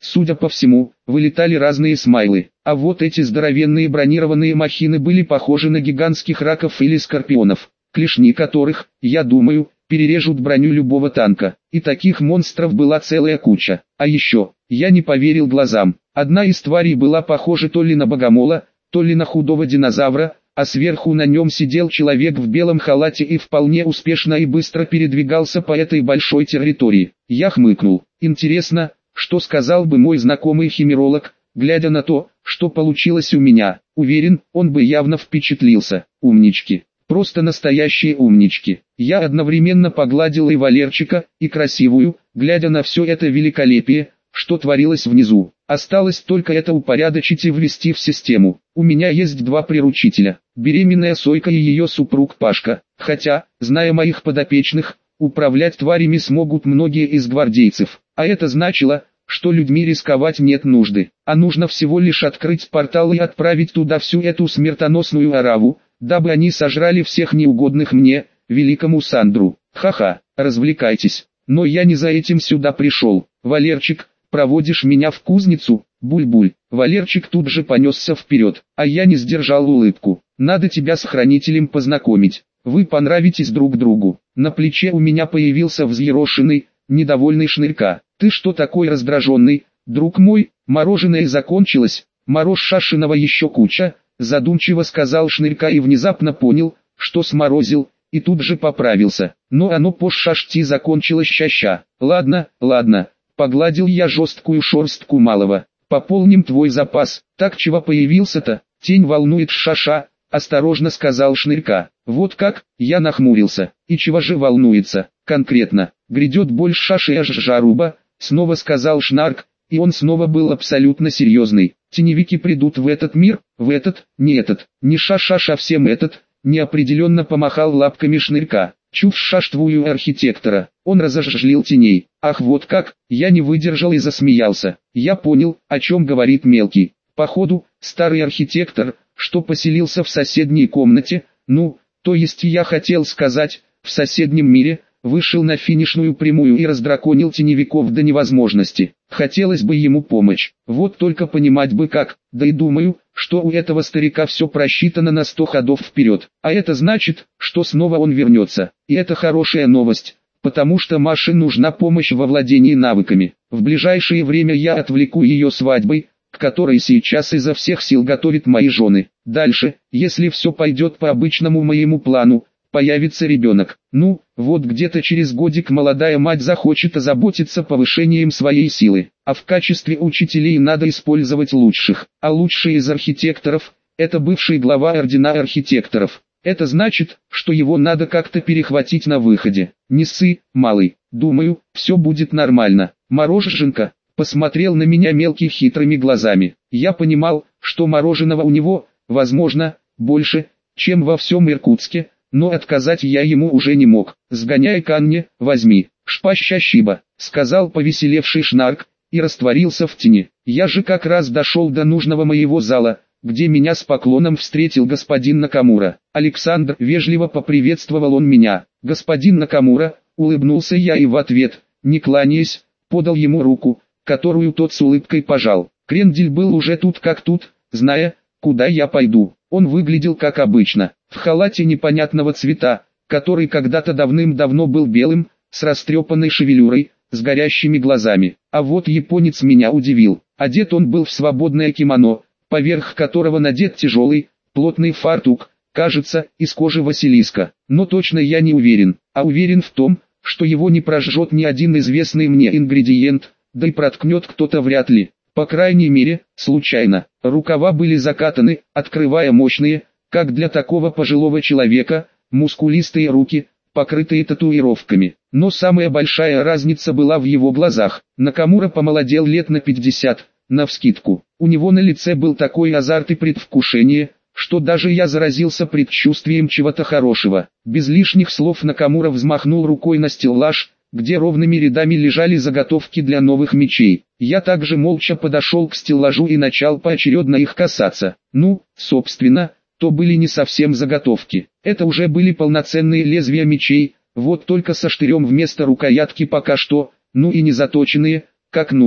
Судя по всему, вылетали разные смайлы, а вот эти здоровенные бронированные махины были похожи на гигантских раков или скорпионов, клешни которых, я думаю, перережут броню любого танка. И таких монстров была целая куча. А еще, я не поверил глазам, одна из тварей была похожа то ли на богомола, то ли на худого динозавра, а сверху на нем сидел человек в белом халате и вполне успешно и быстро передвигался по этой большой территории. Я хмыкнул. Интересно, что сказал бы мой знакомый химеролог, глядя на то, что получилось у меня. Уверен, он бы явно впечатлился. Умнички. Просто настоящие умнички. Я одновременно погладил и Валерчика, и красивую, глядя на все это великолепие, что творилось внизу. Осталось только это упорядочить и ввести в систему. У меня есть два приручителя. Беременная Сойка и ее супруг Пашка. Хотя, зная моих подопечных, управлять тварями смогут многие из гвардейцев. А это значило, что людьми рисковать нет нужды. А нужно всего лишь открыть портал и отправить туда всю эту смертоносную ораву, дабы они сожрали всех неугодных мне, великому Сандру. Ха-ха, развлекайтесь. Но я не за этим сюда пришел. Валерчик, проводишь меня в кузницу? Буль-буль. Валерчик тут же понесся вперед, а я не сдержал улыбку. Надо тебя с хранителем познакомить. Вы понравитесь друг другу. На плече у меня появился взъерошенный, недовольный Шнырька. Ты что такой раздраженный, друг мой? Мороженое закончилось, мороз шашиного еще куча, задумчиво сказал Шнырька и внезапно понял, что сморозил, и тут же поправился. Но оно по-шашти закончилось ща-ща. Ладно, ладно, погладил я жесткую шерстку малого. Пополним твой запас. Так чего появился-то? Тень волнует шаша, осторожно сказал Шнырька. Вот как? Я нахмурился. И чего же волнуется? Конкретно. Грядет больше шаши аж жаруба, снова сказал Шнарк, и он снова был абсолютно серьезный. Теневики придут в этот мир, в этот, не этот, не шаша всем этот, неопределенно помахал лапками Шнырька. Чушь шаш твою архитектора. Он разожжлил теней. Ах вот как, я не выдержал и засмеялся. Я понял, о чем говорит мелкий. Походу, старый архитектор, что поселился в соседней комнате, ну, то есть я хотел сказать, в соседнем мире, вышел на финишную прямую и раздраконил теневиков до невозможности. Хотелось бы ему помочь, вот только понимать бы как, да и думаю, что у этого старика все просчитано на 100 ходов вперед. А это значит, что снова он вернется. И это хорошая новость, потому что Маше нужна помощь во владении навыками. В ближайшее время я отвлеку ее свадьбой, к которой сейчас изо всех сил готовят мои жены. Дальше, если все пойдет по обычному моему плану, появится ребенок. Ну, вот где-то через годик молодая мать захочет озаботиться повышением своей силы. А в качестве учителей надо использовать лучших. А лучший из архитекторов – это бывший глава ордена архитекторов. Это значит, что его надо как-то перехватить на выходе. Не ссы, малый, думаю, все будет нормально. Мороженка посмотрел на меня мелкий хитрыми глазами. Я понимал, что мороженого у него, возможно, больше, чем во всем Иркутске, но отказать я ему уже не мог. «Сгоняй к Анне, возьми, шпаща-щиба», — сказал повеселевший Шнарк, и растворился в тени. Я же как раз дошел до нужного моего зала, где меня с поклоном встретил господин Накамура. «Александр», — вежливо поприветствовал он меня. «Господин Накамура», — улыбнулся я и в ответ, не кланяясь, подал ему руку, которую тот с улыбкой пожал. Крендель был уже тут как тут, зная, куда я пойду. Он выглядел как обычно, в халате непонятного цвета, который когда-то давным-давно был белым, с растрепанной шевелюрой, с горящими глазами. А вот японец меня удивил. Одет он был в свободное кимоно, поверх которого надет тяжелый, плотный фартук, кажется, из кожи Василиска. Но точно я не уверен, а уверен в том, что его не прожжет ни один известный мне ингредиент, да и проткнет кто-то вряд ли. По крайней мере, случайно. Рукава были закатаны, открывая мощные, как для такого пожилого человека, мускулистые руки, покрытые татуировками. Но самая большая разница была в его глазах. Накамура помолодел лет на 50, навскидку. У него на лице был такой азарт и предвкушение, что даже я заразился предчувствием чего-то хорошего. Без лишних слов Накамура взмахнул рукой на стеллаж, где ровными рядами лежали заготовки для новых мечей. Я также молча подошел к стеллажу и начал поочередно их касаться. Ну, собственно, то были не совсем заготовки. Это уже были полноценные лезвия мечей, вот только со штырем вместо рукоятки пока что, ну и не заточенные, как нужно.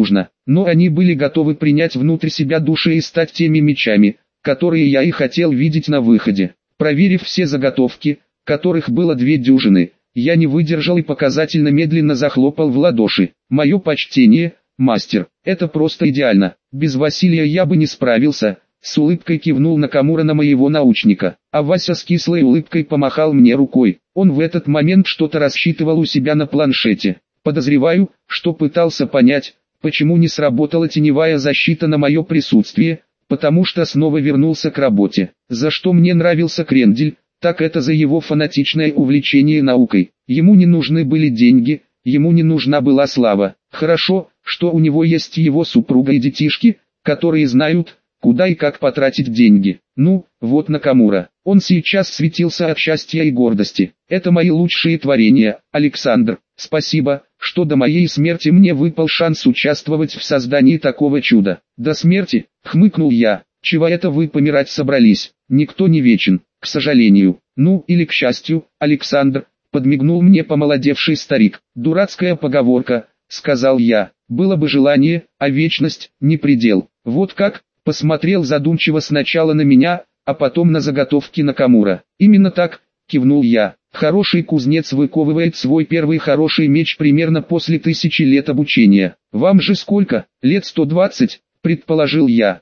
но они были готовы принять внутрь себя души и стать теми мечами, которые я и хотел видеть на выходе. Проверив все заготовки, которых было 2 дюжины, я не выдержал и показательно медленно захлопал в ладоши. Мое почтение, мастер, это просто идеально, без Василия я бы не справился. С улыбкой кивнул Накамура на моего научника, а Вася с кислой улыбкой помахал мне рукой. Он в этот момент что-то рассчитывал у себя на планшете. Подозреваю, что пытался понять, почему не сработала теневая защита на мое присутствие, потому что снова вернулся к работе. За что мне нравился Крендель, так это за его фанатичное увлечение наукой. Ему не нужны были деньги, ему не нужна была слава. Хорошо, что у него есть его супруга и детишки, которые знают, куда и как потратить деньги. Ну, вот Накамура. Он сейчас светился от счастья и гордости. Это мои лучшие творения, Александр. Спасибо, что до моей смерти мне выпал шанс участвовать в создании такого чуда. До смерти, хмыкнул я. Чего это вы помирать собрались? Никто не вечен, к сожалению. Ну, или к счастью, Александр, подмигнул мне помолодевший старик. Дурацкая поговорка, сказал я. Было бы желание, а вечность не предел. Вот как? Посмотрел задумчиво сначала на меня, а потом на заготовки Накамура. Именно так, кивнул я. Хороший кузнец выковывает свой первый хороший меч примерно после 1000 лет обучения. Вам же сколько? Лет 120, предположил я.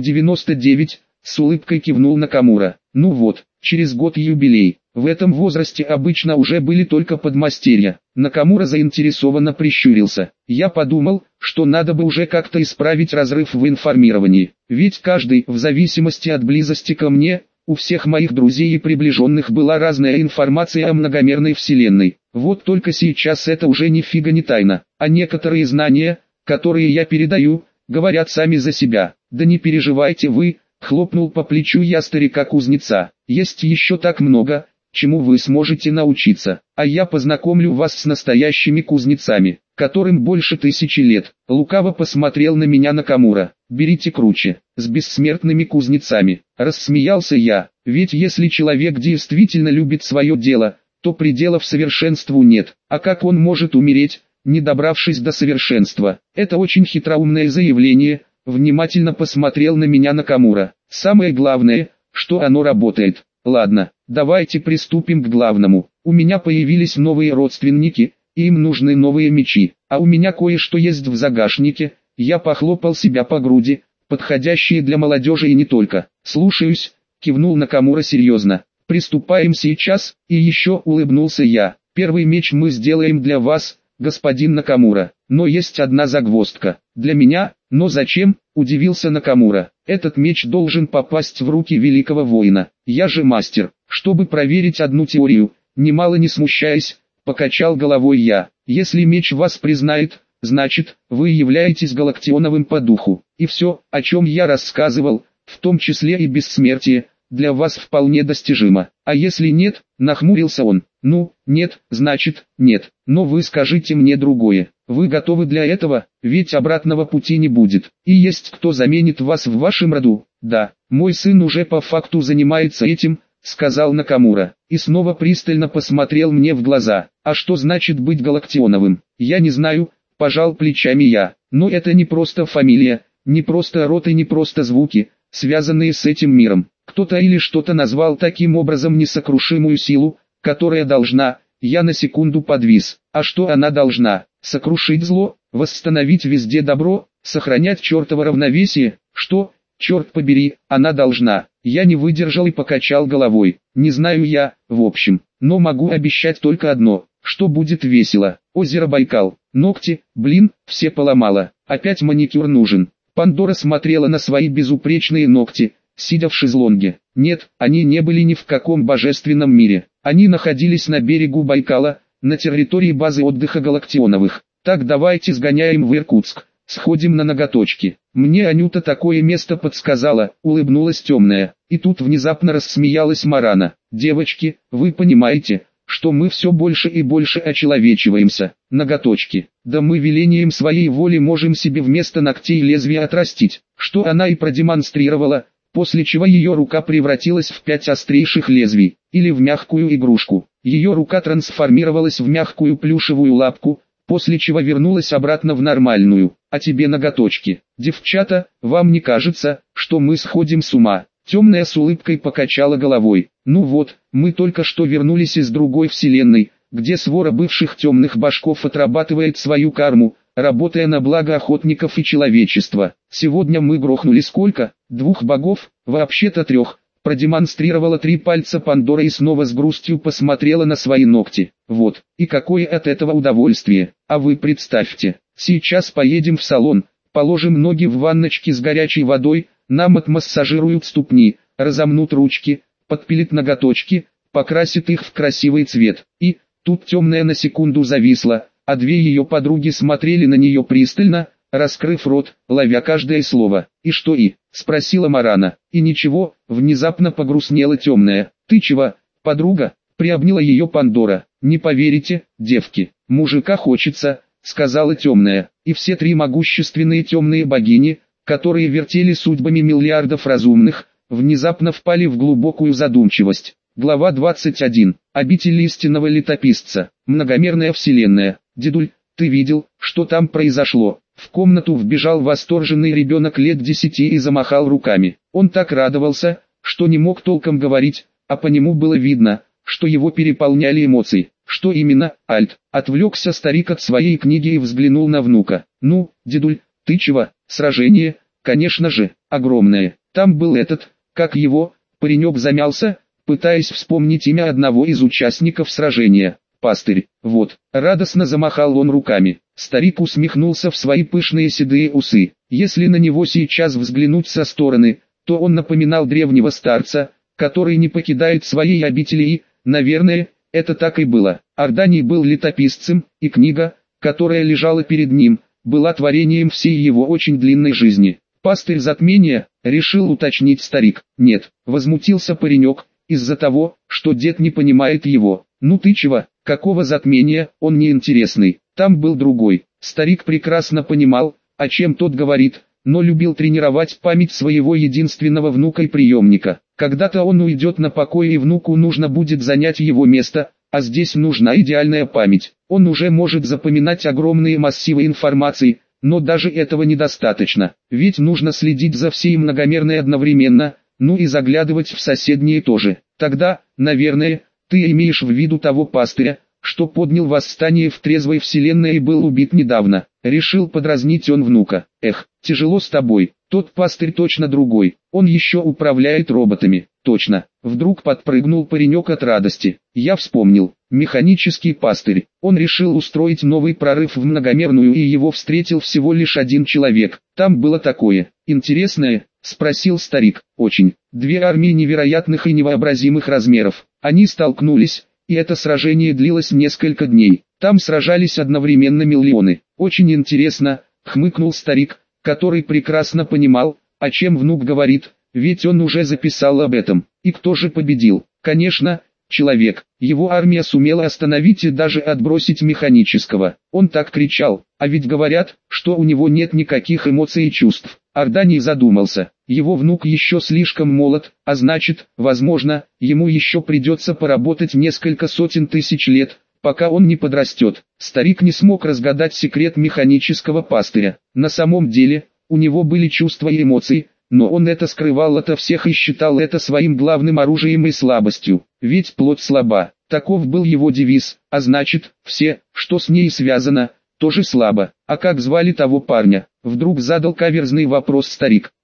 199, с улыбкой кивнул Накамура. Ну вот, через год юбилей. В этом возрасте обычно уже были только подмастерья. Накамура заинтересованно прищурился. Я подумал, что надо бы уже как-то исправить разрыв в информировании. Ведь каждый, в зависимости от близости ко мне, у всех моих друзей и приближенных была разная информация о многомерной вселенной. Вот только сейчас это уже нифига не тайна. А некоторые знания, которые я передаю, говорят сами за себя. Да не переживайте вы, хлопнул по плечу я старика-кузнеца. Есть еще так много, чему вы сможете научиться, а я познакомлю вас с настоящими кузнецами, которым больше 1000 лет. Лукаво посмотрел на меня Накамура. Берите круче, с бессмертными кузнецами. Рассмеялся я, ведь если человек действительно любит свое дело, то пределов совершенству нет, а как он может умереть, не добравшись до совершенства? Это очень хитроумное заявление, внимательно посмотрел на меня Накамура. Самое главное, что оно работает. Ладно, давайте приступим к главному. У меня появились новые родственники, и им нужны новые мечи, а у меня кое-что есть в загашнике. Я похлопал себя по груди, подходящие для молодежи и не только. Слушаюсь, кивнул Накамура серьезно. Приступаем сейчас, и еще улыбнулся я. Первый меч мы сделаем для вас, господин Накамура, но есть одна загвоздка. Для меня, но зачем, удивился Накамура. Этот меч должен попасть в руки великого воина. Я же мастер. Чтобы проверить одну теорию, немало не смущаясь, покачал головой я. Если меч вас признает, значит, вы являетесь галактионовым по духу. И все, о чем я рассказывал, в том числе и бессмертие, для вас вполне достижимо. А если нет, нахмурился он. Ну, нет, значит, нет. Но вы скажите мне другое. Вы готовы для этого, ведь обратного пути не будет. И есть кто заменит вас в вашем роду? Да, мой сын уже по факту занимается этим, сказал Накамура. И снова пристально посмотрел мне в глаза. А что значит быть галактионовым? Я не знаю, пожал плечами я. Но это не просто фамилия, не просто род и не просто звуки, связанные с этим миром. Кто-то или что-то назвал таким образом несокрушимую силу, которая должна, я на секунду подвис. А что она должна? Сокрушить зло, восстановить везде добро, сохранять чертово равновесие? Что, черт побери, она должна? Я не выдержал и покачал головой. Не знаю я, в общем, но могу обещать только одно, что будет весело. Озеро Байкал, ногти, блин, все поломало. Опять маникюр нужен. Пандора смотрела на свои безупречные ногти, сидя в шезлонге. Нет, они не были ни в каком божественном мире. Они находились на берегу Байкала, на территории базы отдыха Галактионовых. Так давайте сгоняем в Иркутск, сходим на ноготочки. Мне Анюта такое место подсказала, улыбнулась темная. И тут внезапно рассмеялась Марана. Девочки, вы понимаете, что мы все больше и больше очеловечиваемся. Ноготочки. Да мы велением своей воли можем себе вместо ногтей лезвие отрастить, что она и продемонстрировала, после чего ее рука превратилась в 5 острейших лезвий, или в мягкую игрушку. Ее рука трансформировалась в мягкую плюшевую лапку, после чего вернулась обратно в нормальную. А тебе ноготочки. Девчата, вам не кажется, что мы сходим с ума? Темная с улыбкой покачала головой. Ну вот, мы только что вернулись из другой вселенной, где свора бывших темных башков отрабатывает свою карму, работая на благо охотников и человечества. Сегодня мы грохнули сколько? 2 богов, вообще-то 3. Продемонстрировала 3 пальца Пандора и снова с грустью посмотрела на свои ногти. Вот, и какое от этого удовольствие. А вы представьте, сейчас поедем в салон, положим ноги в ванночки с горячей водой, нам отмассажируют ступни, разомнут ручки, подпилит ноготочки, покрасит их в красивый цвет. И, тут темная на секунду зависла, а 2 ее подруги смотрели на нее пристально, раскрыв рот, ловя каждое слово. «И что и?» — спросила Марана. «И ничего», — внезапно погрустнела темная. «Ты чего, подруга?» — приобняла ее Пандора. «Не поверите, девки, мужика хочется», — сказала темная. И все 3 могущественные темные богини, которые вертели судьбами миллиардов разумных, внезапно впали в глубокую задумчивость. Глава 21. Обитель истинного летописца. Многомерная вселенная. Дедуль, ты видел, что там произошло? В комнату вбежал восторженный ребенок лет 10 и замахал руками. Он так радовался, что не мог толком говорить, а по нему было видно, что его переполняли эмоции. Что именно, Альт? Отвлекся старик от своей книги и взглянул на внука. Ну, дедуль, ты чего? Сражение, конечно же, огромное. Там был этот, как его, паренек замялся, пытаясь вспомнить имя одного из участников сражения. Пастырь, вот, радостно замахал он руками. Старик усмехнулся в свои пышные седые усы. Если на него сейчас взглянуть со стороны, то он напоминал древнего старца, который не покидает своей обители и, наверное, это так и было. Арданий был летописцем, и книга, которая лежала перед ним, была творением всей его очень длинной жизни. «Пастырь затмения», — решил уточнить старик. «Нет», — возмутился паренек, из-за того, что дед не понимает его. «Ну ты чего, какого затмения, он неинтересный, там был другой». Старик прекрасно понимал, о чем тот говорит, но любил тренировать память своего единственного внука и преемника. Когда-то он уйдет на покой и внуку нужно будет занять его место, а здесь нужна идеальная память. Он уже может запоминать огромные массивы информации, но даже этого недостаточно, ведь нужно следить за всей многомерной одновременно, ну и заглядывать в соседние тоже. Тогда, наверное, ты имеешь в виду того пастыря, что поднял восстание в трезвой вселенной и был убит недавно. Решил подразнить он внука. Эх, тяжело с тобой, тот пастырь точно другой, он еще управляет роботами. Точно, вдруг подпрыгнул паренек от радости. Я вспомнил, механический пастырь. Он решил устроить новый прорыв в многомерную и его встретил всего лишь один человек. Там было такое, интересное, спросил старик. Очень. 2 армии невероятных и невообразимых размеров. Они столкнулись, и это сражение длилось несколько дней. Там сражались одновременно миллионы. Очень интересно, хмыкнул старик, который прекрасно понимал, о чем внук говорит, ведь он уже записал об этом. И кто же победил? Конечно, человек. Его армия сумела остановить и даже отбросить механического. Он так кричал, а ведь говорят, что у него нет никаких эмоций и чувств. Арданий задумался. Его внук еще слишком молод, а значит, возможно, ему еще придется поработать несколько сотен тысяч лет, пока он не подрастет. Старик не смог разгадать секрет механического пастыря. На самом деле, у него были чувства и эмоции, но он это скрывал ото всех и считал это своим главным оружием и слабостью. Ведь плоть слаба, таков был его девиз, а значит, все, что с ней связано, тоже слабо. А как звали того парня? Вдруг задал каверзный вопрос старик.